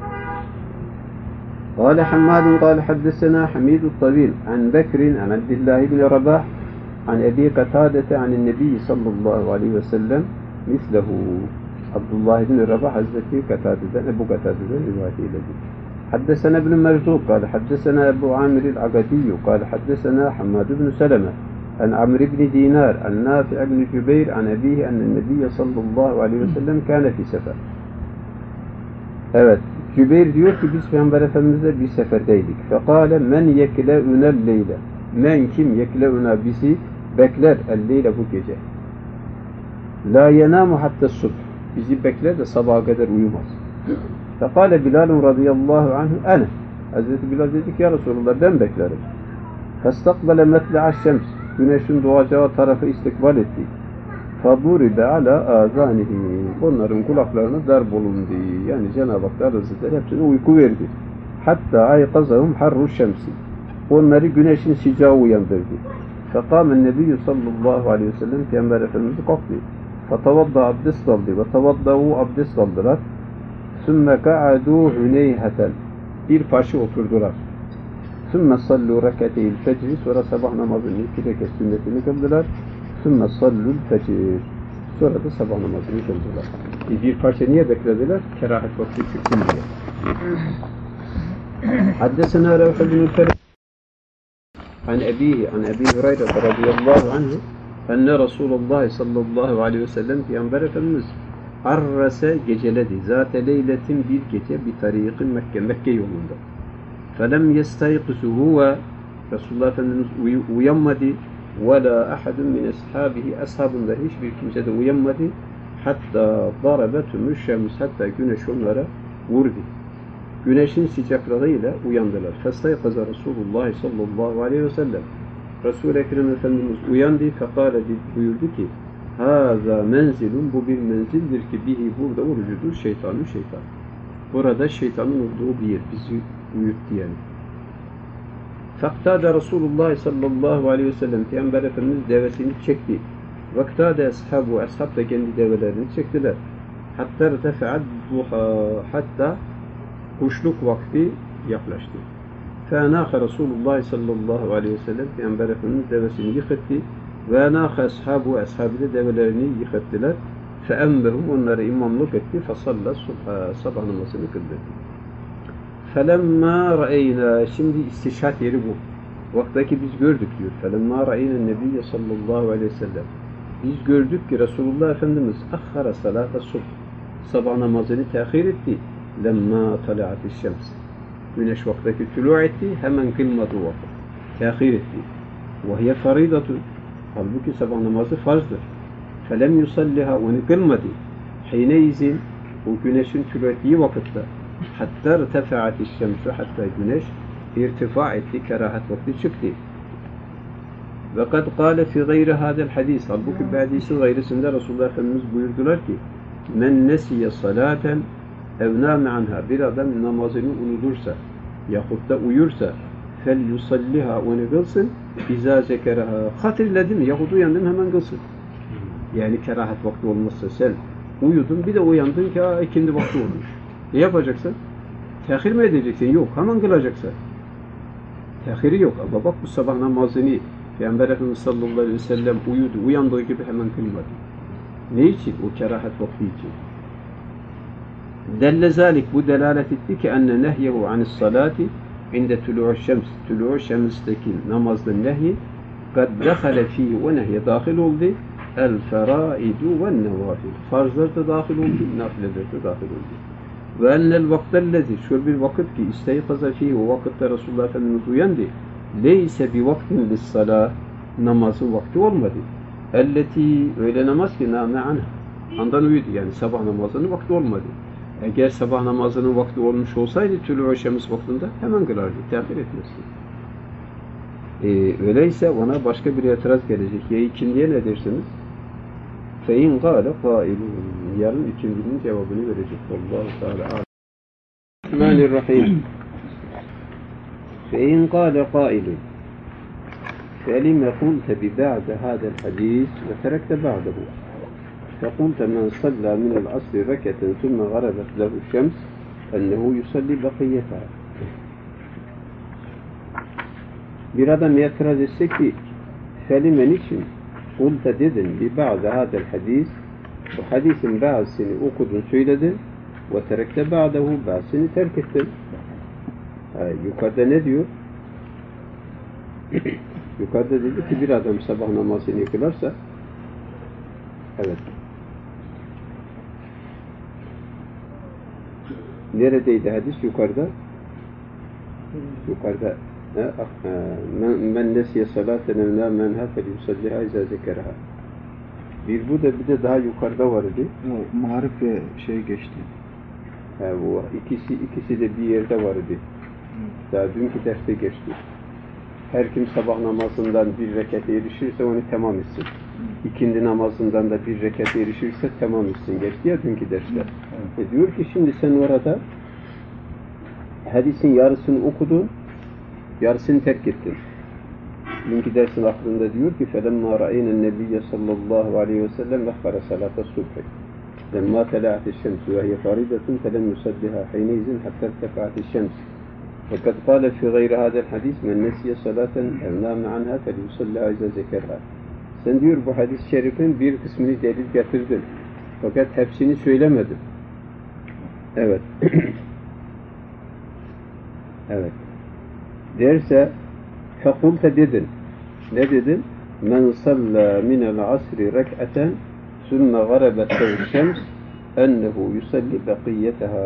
قال حماد قال حدثنا حميد الطويل عن بكر عن عبد الله بن رباح عن أبي قتادة عن النبي صلى الله عليه وسلم مثله. Abdullah ibn Rabah Hazreti Katade'den, Ebu Katade'den rivayet eyledi. حدثنا ابن مرزوق قال حدثنا أبو عامر العقدي قال حدثنا حماد بن سلمة عن عمرو بن دينار عن نافع بن جبير عن أبيه أن النبي صلى الله عليه وسلم كان في سفر. Evet, Cübeyr diyor ki biz Peygamber Efendimiz'le bir seferdeydik. Fekale men yekle'unel leyle. Men kim yekle'una bizi bekler el-leyle bu gece. La yenamu hatta subh. Bizi bekler de sabaha kadar uyumaz. Fekale Bilalun radıyallahu anhu ene. Hazreti Bilal dedi ki ya Resulullah ben beklerim. Festakbele metle'a şems. Güneşin doğacağı tarafı istikbal etti. Faduribe ala azanihi. Onların kulaklarına darp olundu. Yani Cenab-ı Hak Hazretleri hepsine uyku verdi. Hatta aykazahum harru şemsi. Onları güneşin sıcağı uyandırdı. Fekâmen nebiyyü sallallahu aleyhi ve sellem Peygamber Efendimiz'i kalktı. Fatavadda abdest aldı. Ve tavaddahu abdest aldılar. Sümme ka'adû hüneyheten. Bir parça oturdular. Sümme sallu rekateyil fecri. Sonra sabah namazının 2 rekat sünnetini kıldılar. Sümme sallul fecir. Sonra da sabah namazını kıldılar. Bir parça niye beklediler? Kerahat vakti çıksın diye. Haddesena Revh ibn-i Ferih an Ebi Hureyre radıyallahu anh enne Resulullah sallallahu aleyhi ve sellem Peygamber Efendimiz arrase geceledi. Zate leyletin bir gece bir tariqin Mekke yolunda. Felem yestayqısu huve Resulullah Efendimiz uyanmadı ve la ahadun min ashabihi ashabında hiçbir kimse de uyanmadı. Hatta darabetumü şems hatta güneş onlara vurdu. Güneşin sıcaklığıyla uyandılar. Festayqaza Resulullah sallallahu aleyhi ve sellem. Resul-i Ekrem Efendimiz uyandı. Fekale buyurdu ki Hâzâ menzilun bu bir menzildir ki bihi burada urucudur şeytan. Burada şeytanın olduğu bir yer. Bizi uyuttu yani. Faktâde Resulullah sallallahu aleyhi ve sellem Peygamber Efendimiz devesini çekti. Vaktâde ashab da kendi develerini çektiler. Hatta irtefa'at duha hatta kuşluk vakti yaklaştı. Fenâhe Resulullah sallallahu aleyhi ve sellem Peygamber Efendimiz devesini yıkıttı. Ve nâhe ashabı da develerini yıkattılar. Feemmehum onlara imamlık etti. Fesalla sabah namazını kıldırdı. Felemma ra'eyna şimdi istişhat yeri bu. Vaktaki biz gördük diyor. Felemma ra'eyna nebiyye sallallahu aleyhi ve sellem. Biz gördük ki Resulullah Efendimiz akhara salata subh. Sabah namazını tehir etti. Lemma tala'ati şems. Güneş vaktaki tulu etti. Hemen kılmadı o vakit. Tehir etti. Ve hiye faridatu. Halbuki sabah namazı farzdır. Felem yusalliha onu kılmadı. Hineyizin o güneşin tulu ettiği vakitte. Hatta irtefa'ati şemsu hatta güneş irtifa etti. Kerahat vakti çıktı. Ve kad kâle fi gayri hâdel hadis. Halbuki bu hadisin gayrısında Resulullah Efendimiz buyurdular ki men nesiye salaten ev nâme anha. Bir adam namazını unutursa yahut da uyursa fel yusalliha onu kılsın izâ zekeraha. Hatırladı mı? Yahut uyandın hemen kılsın. Yani kerahat vakti olmazsa sen uyudun bir de uyandın ki ikindi vakti olmuş. Ne yapacaksın? Tehir mi edeceksin? Yok. Hemen kılacaksın. Tehiri yok. Ama bak bu sabah namazını Peygamber Efendimiz sallallahu aleyhi ve sellem uyudu. Uyandığı gibi hemen kılmadı. Ne için? O kerahat vakti için. Delle zalik bu delalet etti ki enne nehyehu anis salati inde tulu'u şems. Tulu'u şemsteki namazın nehyi kad dehale fihi ve nehye dahil oldu. El feraidu ve nevafil. Farzlar da dahil oldu. Nafileler de dahil oldu. Ve ennel vaktellezi şöyle bir vakit ki isteykaza fihi o vakitte Resulullah Efendimiz uyandı. Leyse bi vaktin lissalah namazın vakti olmadı. Elleti öyle namaz ki nâme anha. Andan uyudu yani sabah namazının vakti olmadı. Eğer sabah namazının vakti olmuş olsaydı tülü şems vaktinde hemen kılardı. Tehir etmezdi. Öyleyse ona başka bir itiraz gelecek. Ya ikindiye ne dersiniz? Fein gâle kâilûn. Yarın ikindinin cevabını verecek. Allahu Teala. Bismillahirrahmanirrahim. فإن قال قائل فلم قلت ببعد هذا الحديث وتركت بعده فقلت من صلى من العصر ركعة ثم غربت له الشمس أنه يصلي بقيتها. Bir adam itiraz etse ki felimen için kulta dedin bi ba'de hadel hadis bu hadisin bazısını okudun söyledin ve terekte ba'dehu bazısını terk ettin. Yukarıda ne diyor? Yukarıda dedi ki bir adam sabah namazını kılarsa evet. Neredeydi hadis? Yukarıda. Yukarıda men nesiye salaten evnâ menhâ fel yusallihâ izâ zekeraha. Bir bu da bir de daha yukarıda vardı. O marif ve şey geçti. Bu ikisi de bir yerde vardı. Daha dünkü derste geçti. Her kim sabah namazından bir rekete erişirse onu tamam etsin. İkindi namazından da bir rekete erişirse tamam etsin. Geçti ya dünkü derste. Diyor ki şimdi sen orada hadisin yarısını okudun, yarısını terk ettin. Dünkü dersin aklında diyor ki فَلَمَّا رَأَيْنَ النَّبِيَّ sallallahu aleyhi ve sellem وَخَّرَ صَلَاةَ الصُّبْحِ لَمَّا تَلَعَتِ الشَّمْسُ وَهِيَ فَارِدَةٌ فَلَمْ يُصَلِّهَا حِينَئِذٍ حَتَّى ارْتَفَعَتِ الشَّمْسُ وَقَدْ قَالَ فِي غَيْرِ هَذَا الْحَدِيثِ مَنْ نَسِيَ صَلَاةً اَوْ نَامَ عَنْهَا فَلْيُصَلِّهَا إِذَا ذَكَرَهَا. Sen diyor bu hadis-i şerifin bir kısmını delil getirdin. Fakat hepsini söylemedin. Evet. Evet. Derse Fekulte dedin. Ne dedin? Men salla minel asri rek'aten sümme garabet şems ennehu yusalli bekiyeteha.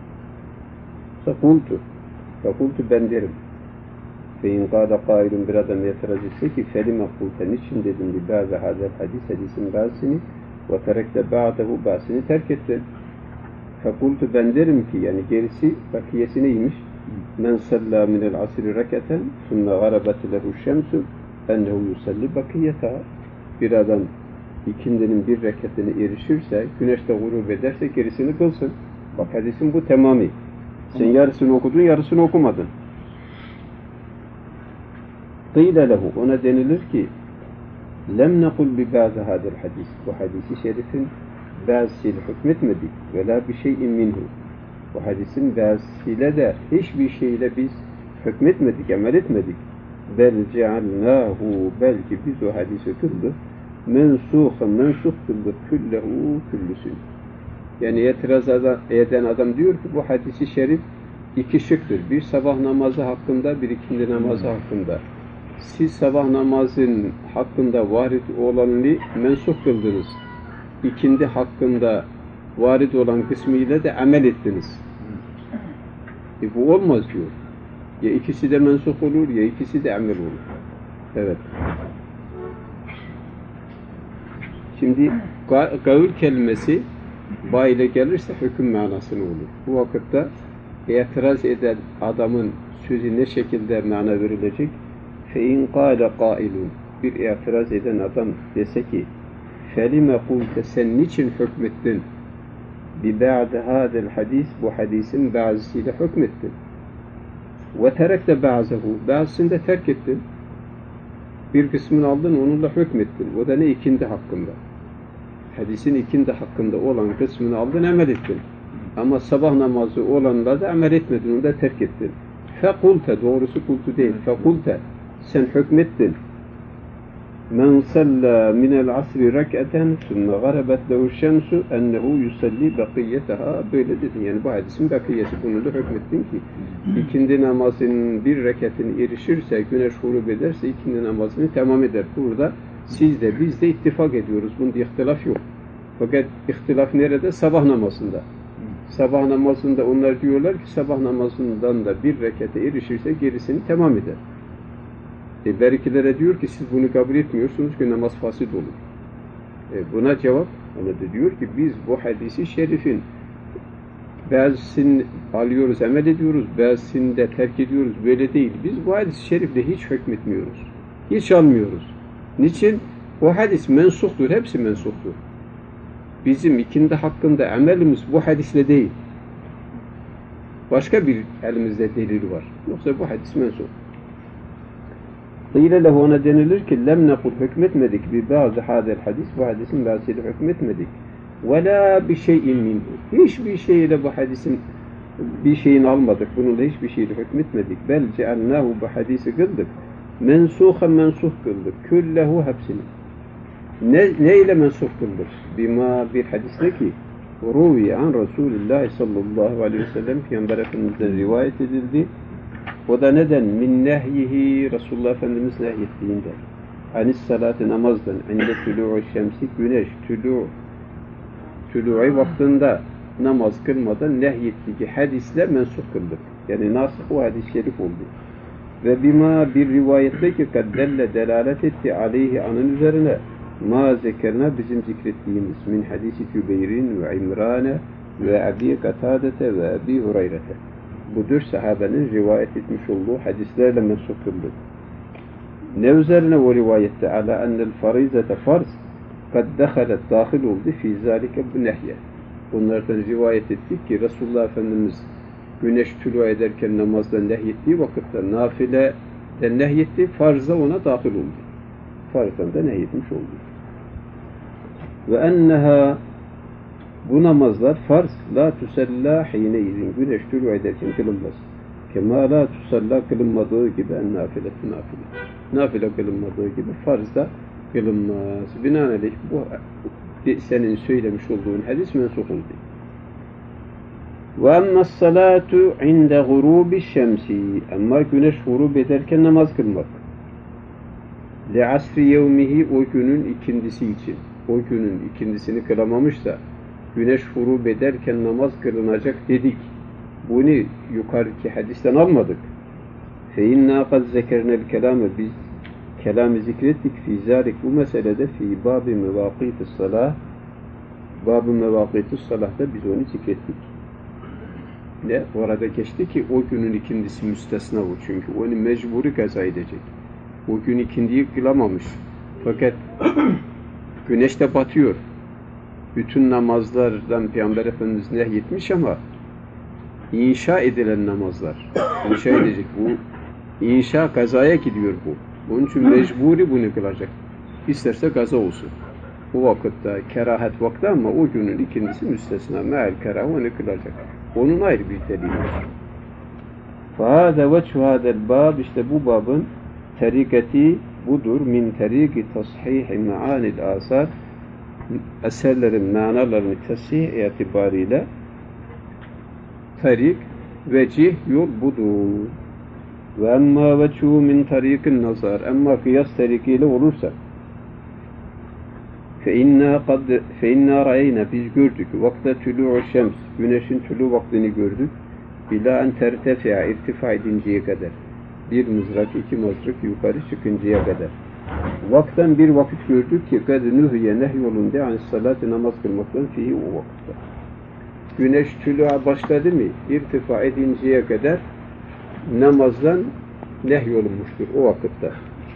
Fekultu ben derim. Fe in kâle kâilun bir adam itiraz etse ki felime kulte niçin dedim li bâze hadel hadisin bazısını ve terekte ba'dehu bazısını terk etti. Fekultu ben derim ki yani gerisi bakiyesi neymiş? Men salla minel asri rek'aten sümme garabet lehu şemsu ennehu yusalli bakiyetaha. Bir adam ikindinin bir rekatine erişirse, güneş de gurub ederse gerisini kılsın. Bak hadisin bu tamamı. Sen yarısını okudun, yarısını okumadın. Qîle lehu, ona denilir ki lem nekul bi bâzi hadel hadis. Bu hadisi şerifin bazısıyla hükmetmedik. Ve la bir şeyin minhu. Bu hadisin bazısıyla da hiçbir şeyle biz hükmetmedik, amel etmedik. Bel cealnâhu, belki biz o hadisi kıldık. Mensuh kıldık küllehu küllüsün. Yani itiraz eden adam diyor ki bu hadisi şerif iki şıktır. Bir sabah namazı hakkında, bir ikindi namazı hakkında. Siz sabah namazın hakkında varid olanını mensuh kıldınız. İkindi hakkında varid olan kısmıyla da amel ettiniz. Bu olmaz diyor. Ya ikisi de mensuh olur, ya ikisi de amel olur. Evet. Şimdi gavül kelimesi ba ile gelirse hüküm manasını olur. Bu vakitte itiraz eden adamın sözü ne şekilde mana verilecek? فَاِنْ قَالَ قَائِلٌ Bir itiraz eden adam dese ki فَلِمَ قُلْتَ sen niçin hükmettin? بِبَعْدَ هَذَا الْحَدِيثِ Bu hadisin bazısıyla hükmettin. وَتَرَكْتَ بَعْزَهُ Bazısını da terk ettin. Bir kısmını aldın, onunla hükmettin. O da ne? İkindi hakkında. Hadisin ikindi hakkında olan kısmını aldın, amel ettin. Ama sabah namazı olanla da amel etmedin, onu da terk ettin. Fekulte, doğrusu kultu değil. Fekulte, sen hükmettin. Men salla minel asri rek'aten sümme garabet lehu şemsu ennehu yusalli bekiyeteha. Böyle dedin. Yani bu hadisin bekiyesi. Bunu da hükmettin ki ikindi namazının bir rekatini erişirse, güneş gurub ederse ikindi namazını tamam eder. Burada siz de biz de ittifak ediyoruz. Bunda ihtilaf yok. Fakat ihtilaf nerede? Sabah namazında. Sabah namazında onlar diyorlar ki sabah namazından da bir rekate erişirse gerisini tamam eder. Berikilere diyor ki siz bunu kabul etmiyorsunuz ki namaz fasit olur. Buna cevap ona da diyor ki biz bu hadisi şerifin bazısını alıyoruz, amel ediyoruz, bazısını da terk ediyoruz. Böyle değil. Biz bu hadis-i şerifle hiç hükmetmiyoruz. Hiç almıyoruz. Niçin? O hadis mensuhtur. Hepsi mensuhtur. Bizim ikindi hakkında amelimiz bu hadisle değil. Başka bir elimizde delil var. Yoksa bu hadis mensuh. Qîle lehu ona denilir ki lem nekul hükmetmedik bi bazı hadel hadis bu hadisin bazısıyla hükmetmedik. Ve la bir şeyin minhu. Hiçbir şeyle bu hadisin bir şeyini almadık. Bununla hiçbir şeyle hükmetmedik. Bel cealnahu bu hadisi kıldık. Mensuha mensuh kıldık. Küllehu hepsini. Ne ile mensuh kıldık? Bima bir hadiste ki ruviye an Resulullah sallallahu aleyhi ve sellem Peygamber Efendimiz'den rivayet edildi. O da neden? Min nehyihi Resulullah Efendimiz nehyettiğinde. Anis salatı namazdan. İnde tülû'u şemsi güneş tülû'u vaktinde namaz kılmadan nehyettiği hadisle mensuh kıldık. Yani nasih o hadis-i şerif oldu. Ve bima bir rivayette ki kaddelle delalet etti aleyhi anın üzerine ma zekerna bizim zikrettiğimiz min hadisi Tübeyr'in ve İmran'e ve Abi Katadete ve Abi Hureyre'te. Bu dört sahabenin rivayet etmiş olduğu hadislerle mensuh kıldık. Ne üzerine o rivayette? Ala ennel farizete farz kad dehalet dahil oldu fi zalike bu nehye. Bunlardan rivayet ettik ki Resulullah Efendimiz güneş tülû ederken namazdan nehyettiği vakitte nafileden nehyetti, farzda ona dahil oldu. Farzdan da nehyetmiş oldu. Ve enneha bu namazlar farz la tusalla hine izin güneş tülû ederken kılınmaz. Kema la tusalla kılınmadığı gibi en nafiletü nafile. Nafile kılınmadığı gibi farz da kılınmaz. Binaenaleyh bu senin söylemiş olduğun hadis mensuh oldu. Ve emmas salatu inde gurubi şemsi. Ama güneş gurub ederken namaz kılmak. Li asri yevmihi, o günün ikindisi için. O günün ikindisini kılamamışsa güneş gurub ederken namaz kılınacak dedik. Bunu yukarıki hadisten almadık. Fe inna kad zekernel kelame, biz kelamı zikrettik fi zalik, bu meselede fi bab-ı mevakitis salah, bab-ı mevakitis salah'ta biz onu zikrettik. Ne? Orada geçti ki o günün ikindisi müstesna bu, çünkü onu mecburi kaza edecek. O gün ikindiyi kılamamış. Fakat güneş de batıyor. Bütün namazlardan Peygamber Efendimiz nehyetmiş ama inşa edilen namazlar, inşa edecek bu, inşa kazaya gidiyor bu. Onun için mecburi bunu kılacak. İsterse kaza olsun. O vakitte kerahat vakti ama o günün ikindisi müstesna. Meğer kerahı onu kılacak. Onun ayrı bir delili var. فَهَذَا وَجْهُ هَذَا الْبَابِ, işte bu babın tarikati budur. Min tariki tashihi me'anil asar, eserlerin manalarını tasih itibariyle tarik, vecih, yol budur. Ve emma veçhu min tarikin nazar, emma kıyas tarikiyle olursa fe inna ra'ayna, biz gördük vakte tulu'u şems, güneşin tulu vaktini gördük, bila en tertefi'a, irtifa edinceye kadar, bir mızrak, iki mızrak yukarı çıkıncaya kadar. Vakten bir vakit gördük ki kad nuhiye nehyolunde an salatı, namaz kılmaktan fihi, o vakitte. Güneş tulu'a başladı mı, irtifa edinceye kadar namazdan nehyolunmuştur o vakitte.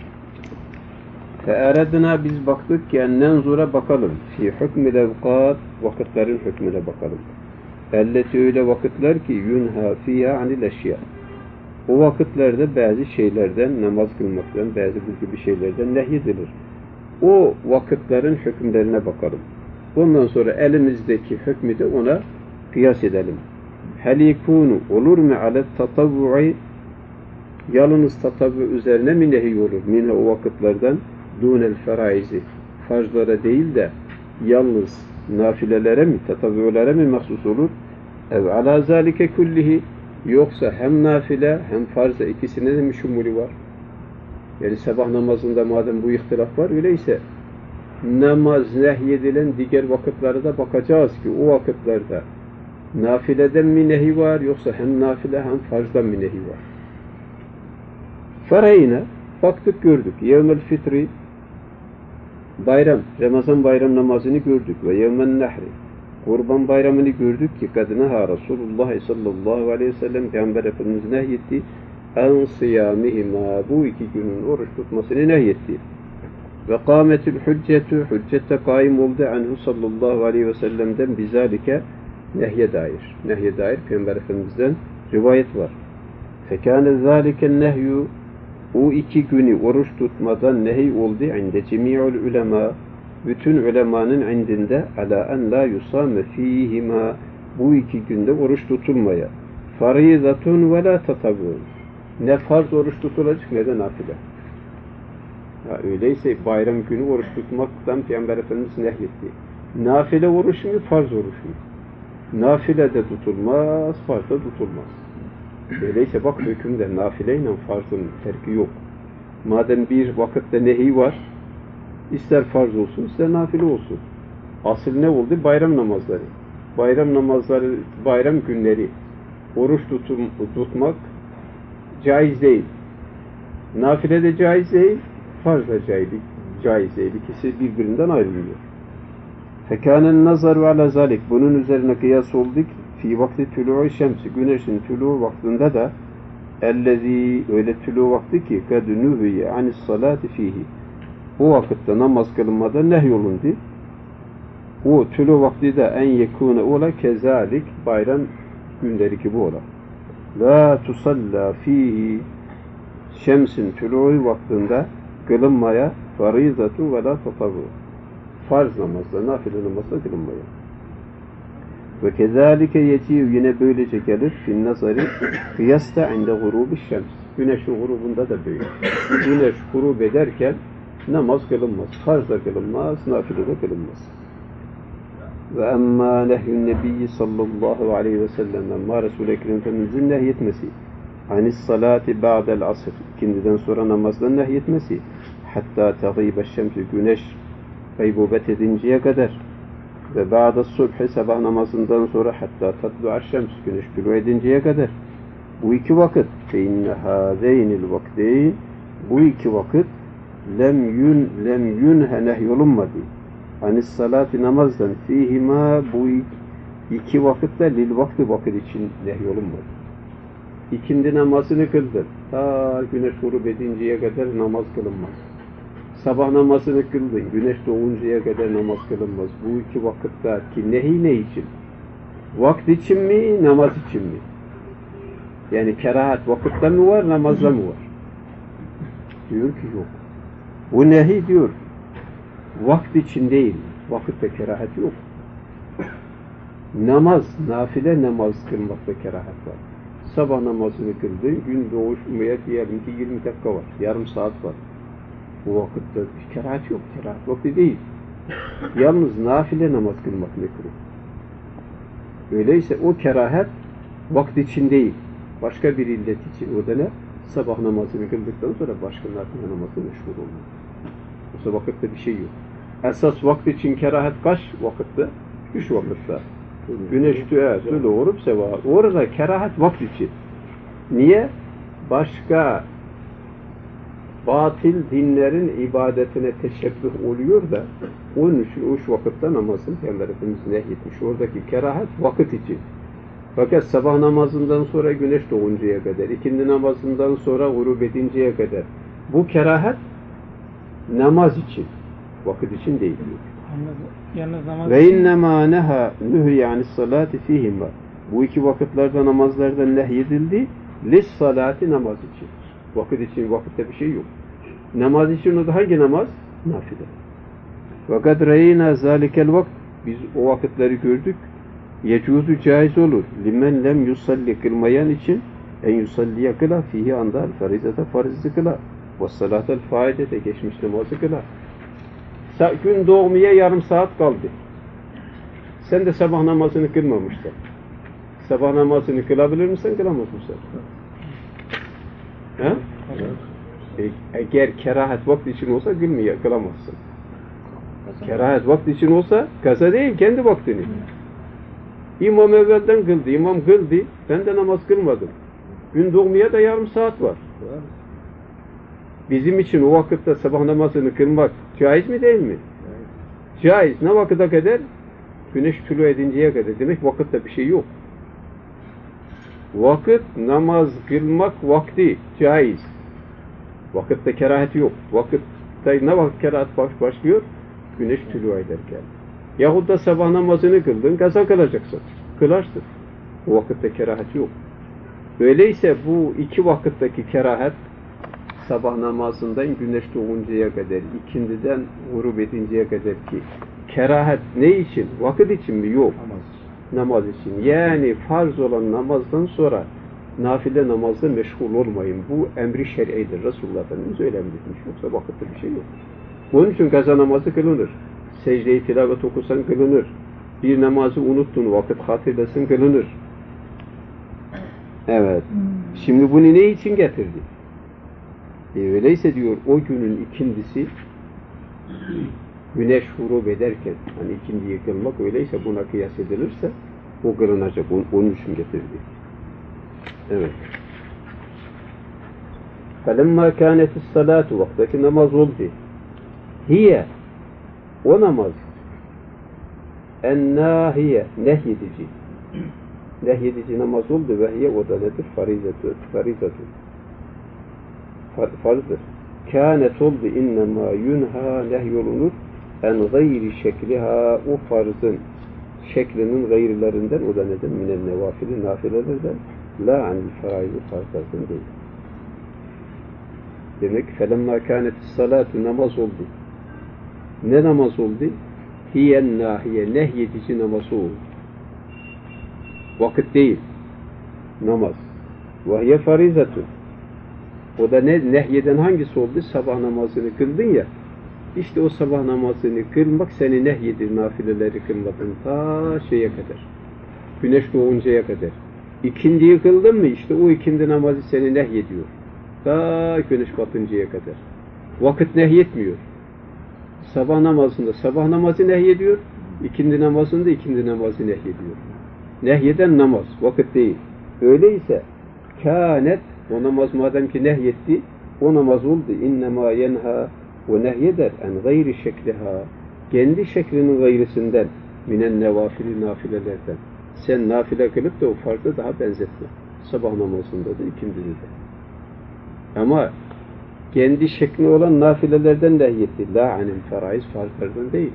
Fe'eredna, biz baktık ki ennenzura, bakalım, fi hükmü levkat, vakitlerin hükmüne bakalım. Elleti, öyle vakitler ki yunha fiyha anil eşya. O vakitlerde bazı şeylerden, namaz kılmaktan, bazı bu gibi şeylerden nehyedilir. O vakitlerin hükümlerine bakalım. Ondan sonra elimizdeki hükmü de ona kıyas edelim. Hel yekunu, olur mu alet tatavvu'i, yalnız tatavvu üzerine mi nehy olur? Minhe, o vakitlerden, dunel feraizi, farzlara değil de yalnız nafilelere mi, tatavvu'lara mi mahsus olur? Ev ala zalike kullihi, yoksa hem nafile hem farza ikisine de mi şumuli var? Yani sabah namazında madem bu ihtilaf var, öyleyse namaz nehyedilen diğer vakitlere de bakacağız ki o vakitlerde nafileden mi nehi var, yoksa hem nafile hem farzdan mi nehi var? Farayına baktık, gördük. Yevmel fitri, bayram, Ramazan bayram namazını gördük. Ve yevmen nehri, kurban bayramını gördük ki kadına Resulullah sallallahu aleyhi ve sellem Peygamber Efendimiz nehyetti. En sıyamihima, bu iki günün oruç tutmasını nehyetti. Ve kâmetül hüccetü, hüccette kaim oldu anhu sallallahu aleyhi ve sellem'den bizalike, nehye dair. Nehye dair Peygamber Efendimiz'den rivayet var. Fekâne zâlike nehyü, o iki günü oruç tutmadan nehy oldu inde cemi'ul ulema, bütün ulemanın indinde ala en la yusame fîhima, bu iki günde oruç tutulmaya. Farizatun ve la tatavvun, ne farz oruç tutulacak ne de nafile. Ya öyleyse bayram günü oruç tutmaktan Peygamber Efendimiz nehyetti. Nafile oruç mu, farz oruç mu? Nafile de tutulmaz, farz da tutulmaz. Öyleyse bak hükümde nafileyle farzın terki yok. Madem bir vakitte nehi var, ister farz olsun, ister nafile olsun. Asıl ne oldu? Bayram namazları. Bayram namazları, bayram günleri oruç tutmak caiz değil. Nafile de caiz değil, farz da caiz değil. İkisi birbirinden ayrılıyor. Fekânen nazaru ala zalik, bunun üzerine kıyas olduk. Fi vakti tulu'u şemsi, güneşin tulu'u vaktinde de ellezî, öyle tulu'u vakti ki kad nuhiye anis salati fihi, o vakitte namaz kılınmada nehyolundu. O tulu'u vakti de en yekûne ola kezalik, bayram günleri gibi ola. La tusalla fihi, şemsin tulu'u vaktinde kılınmaya farizatu ve la tatavvu, farz namazda, nafile namazda kılınmaya. Ve kezalike yetiyor, yine böylece gelir fin nazari kıyasta inde gurubi şems, güneşin grubunda da böyle. Güneş grub ederken namaz kılınmaz, farz da kılınmaz, nafile de kılınmaz. Ve emmâ nehyün nebiyyi sallallahu aleyhi ve sellem, amma Resul-i Ekrem Efendimizin nehyetmesi anis salati ba'del asr, ikindiden sonra namazdan nehyetmesi, hatta tagîbe şemsü, güneş gaybubet edinceye kadar, ve ba'da subhi, sabah namazından sonra, hatta tatlu'a şems, güneş tulu edinceye kadar, bu iki vakit, fe inne hâzeynil vakteyn, bu iki vakit lem yunhe nehyolunmadı. Anis salati, namazdan, fihima, bu iki vakitte lil vakti, vakit için nehyolunmadı. İkindi namazını kıldın, ta güneş grup edinceye kadar namaz kılınmaz. Sabah namazını kıldın, güneş doğuncaya kadar namaz kılınmaz. Bu iki vakitte ki nehi ne için? Vakit için mi, namaz için mi? Yani kerahat vakitte mi var, namazda mı var? Diyor ki yok. Bu nehi diyor, vakit için değil, vakitte kerahat yok. Namaz, nafile namaz kılmakta kerahat var. Sabah namazını kıldın, gün doğuşmaya diyelim ki 20 dakika var, yarım saat var. Bu vakitte kerahat yok, kerahat vakti değil. Yalnız nafile namaz kılmak mekruh. Öyleyse o kerahat vakit için değil, başka bir illet için. O da ne? Sabah namazını kıldıktan sonra başka nafile namazı meşgul olmak. Yoksa vakitte bir şey yok. Esas vakit için kerahat kaç vakitte? 3 vakitte. Güneş tüle olup seva. Orada kerahat vakit için. Niye? Başka batıl dinlerin ibadetine teşebbüh oluyor da onun için o üç vakitte namazın Peygamber Efendimiz nehyetmiş. Oradaki kerahat vakit için. Fakat sabah namazından sonra güneş doğuncaya kadar, ikindi namazından sonra grup edinceye kadar bu kerahat namaz için, vakit için değil diyor. Ve innemâ neha nühyi salati fîhimâ. Bu iki vakitlerde namazlardan nehyedildi. Lis salati, namaz için. Vakit için, vakitte bir şey yok. Namaz için o da hangi namaz? Nafile. Ve kad reyna zâlikel vakt. Biz o vakitleri gördük. Yecuzu, caiz olur. Limen lem yusalli, kılmayan için en yusalliye kıla fihi andal farizete, farizli kıla. Ve salatel faidete, geçmiş namazı kıla. Gün doğmaya yarım saat kaldı. Sen de sabah namazını kılmamışsın. Sabah namazını kılabilir misin, kılamaz mısın? He? Eğer kerahat vakti için olsa kılamazsın. Kerahat vakti için olsa kaza değil, kendi vaktini. İmam evvelden kıldı, imam kıldı, ben de namaz kılmadım. Gün doğmaya da yarım saat var. Bizim için o vakitte sabah namazını kılmak caiz mi değil mi? Caiz. Ne vakite kadar? Güneş tulu edinceye kadar. Demek vakitte bir şey yok. Vakit, namaz kılmak vakti caiz. Vakitte kerahat yok. Vakitte ne vakit kerahat başlıyor? Güneş tulu ederken. Yahut da sabah namazını kıldın, kaza kılacaksın. Kılarsın. O vakitte kerahat yok. Öyleyse bu iki vakitteki kerahat, sabah namazından güneş doğuncaya kadar, ikindiden grup edinceye kadar ki kerahat ne için? Vakit için mi? Yok. Namaz için. Yani farz olan namazdan sonra nafile namazda meşgul olmayın. Bu emri şer'idir. Resulullah Efendimiz öyle emretmiş. Yoksa vakitte bir şey yok. Bunun için kaza namazı kılınır. Secde-i tilavet okusan kılınır. Bir namazı unuttun, vakit hatırlasın kılınır. Evet. Şimdi bunu ne için getirdi? Öyleyse diyor, o günün ikindisi güneş grup ederken, hani ikindiyi kılmak öyleyse buna kıyas edilirse o kılınacak. Onun için getirdi. Evet. فَلَمَّا كَانَتِ الصَّلَاتُ, vaktaki namaz oldu. Hiye, o namaz, ennâhiye, nehyedici. Nehyedici namaz oldu ve hiye, o da nedir? Farizatü. Farzdır. Kânet oldu innemâ yunhâ, nehyolunur en gayri şekliha, o farzın şeklinin gayrılerinden, o da nedir? Minen nevafili, nafilelerden, la anil faraizi, farzlardan değil. Demek felemmâ kânetis salâtu, namaz oldu. Ne namaz oldu? Hiyen nahiye, nehyedici namazı oldu. Vakit değil. Namaz. Ve hiye farizatun. O da nehyeden hangisi oldu? Sabah namazını kıldın ya, İşte o sabah namazını kılmak seni nehyedir, nafileleri kılmadın ta şeye kadar. Güneş doğuncaya kadar. İkindiyi kıldın mı işte o ikindi namazı seni nehyediyor. Ta güneş batıncaya kadar. Vakit nehyetmiyor. Sabah namazında sabah namazı nehyediyor, ikindi namazında ikindi namazı nehyediyor. Nehyeden namaz, vakit değil. Öyleyse kânet, o namaz madem ki nehyetti, o namaz oldu. İnnemâ yenhâ, o nehyeder en gayri şekliha, kendi şeklinin gayrisinden, minen nevafili nafilelerden. Sen nafile kılıp da o farklı daha benzetme. Sabah namazında da ikindide de. Ama kendi şekli olan nafilelerden nehyetti. La anil feraiz, farklardan değil.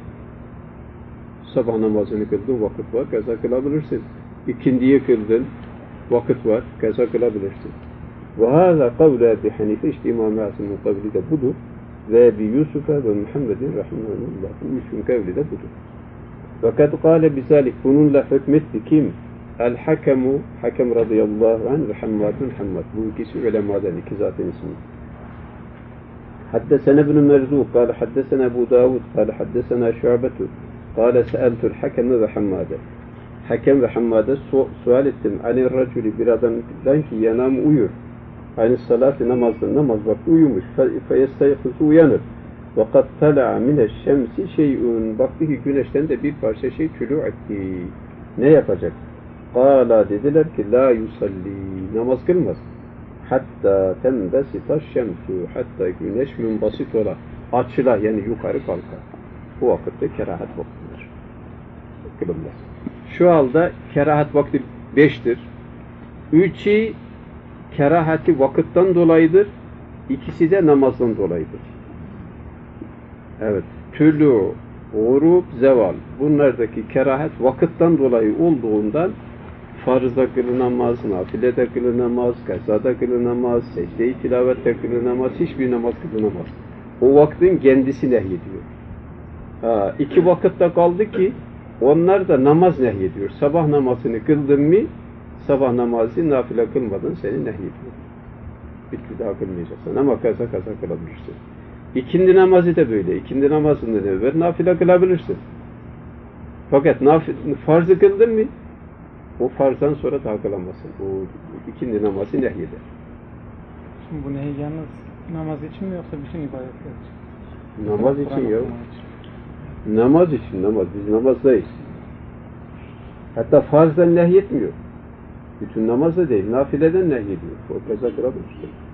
Sabah namazını kıldın, vakit var, kaza kılabilirsin. İkindiyi kıldın, vakit var, kaza kılabilirsin. Ve hâzâ kavle Ebi Hanife, işte İmam-ı Azam'ın kavli de budur. Ve Ebi Yusuf'a ve Muhammed'in rahimahullah. Bu üçün kavli de budur. Fakat kâle bizalik, bununla hükmetti kim? El-Hakemu, Hakem radıyallahu anh ve Hammadun Hammad. Bu ikisi ulemadan, iki zaten ismi. Haddesene ibn Merzuk, kâle haddesene Ebu Davud, kâle haddesene Şu'betu, kâle se'eltul Hakeme ve Hammade. Hakem ve Hammade sual ettim. Anir raculi, bir adamdan ki yanam uyur. Aynı salatı namazda, namaz vakti uyumuş. Feyestayıkızı uyanır. وَقَدْ تَلَعَ مِنَ الشَّمْسِ şey'un. Baktı ki güneşten de bir parça şey tülû etti. Ne yapacak? قَالَا dediler ki la yusalli. Namaz kılmaz. Hatta tembesita şemsu. Hatta güneş münbasit ola. Açıla yani yukarı kalkar. Bu vakitte kerahat vaktidir. Kılınmaz. Şu halde kerahat vakti 5'tir. 3'ü kerahati vakitten dolayıdır. İkisi de namazdan dolayıdır. Evet. Tülû, gurub, zeval. Bunlardaki kerahat vakitten dolayı olduğundan farzda kılınamaz, nafilede kılınamaz, kazada kılınamaz, secde-i tilavette kılınamaz, hiçbir namaz kılınamaz. O vaktin kendisi nehyediyor. İki vakitte kaldı ki onlar da namaz nehyediyor. Sabah namazını kıldın mı sabah namazı nafile kılmadan seni nehyediyor. Bitti, daha kılmayacaksın ama kaza kılabilirsin. İkindi namazı da böyle. İkindi namazından evvel nafile kılabilirsin. Fakat farzı kıldın mı o farzdan sonra daha kılamazsın. O ikindi namazı nehyeder. Şimdi bu nehy yalnız namaz için mi yoksa bütün ibadetler için? Namaz için ya. Namaz için, namaz. Biz namazdayız. Hatta farzdan nehyetmiyor. Bütün namazda değil, nafileden nehyediyor. O kaza kılabilirsin.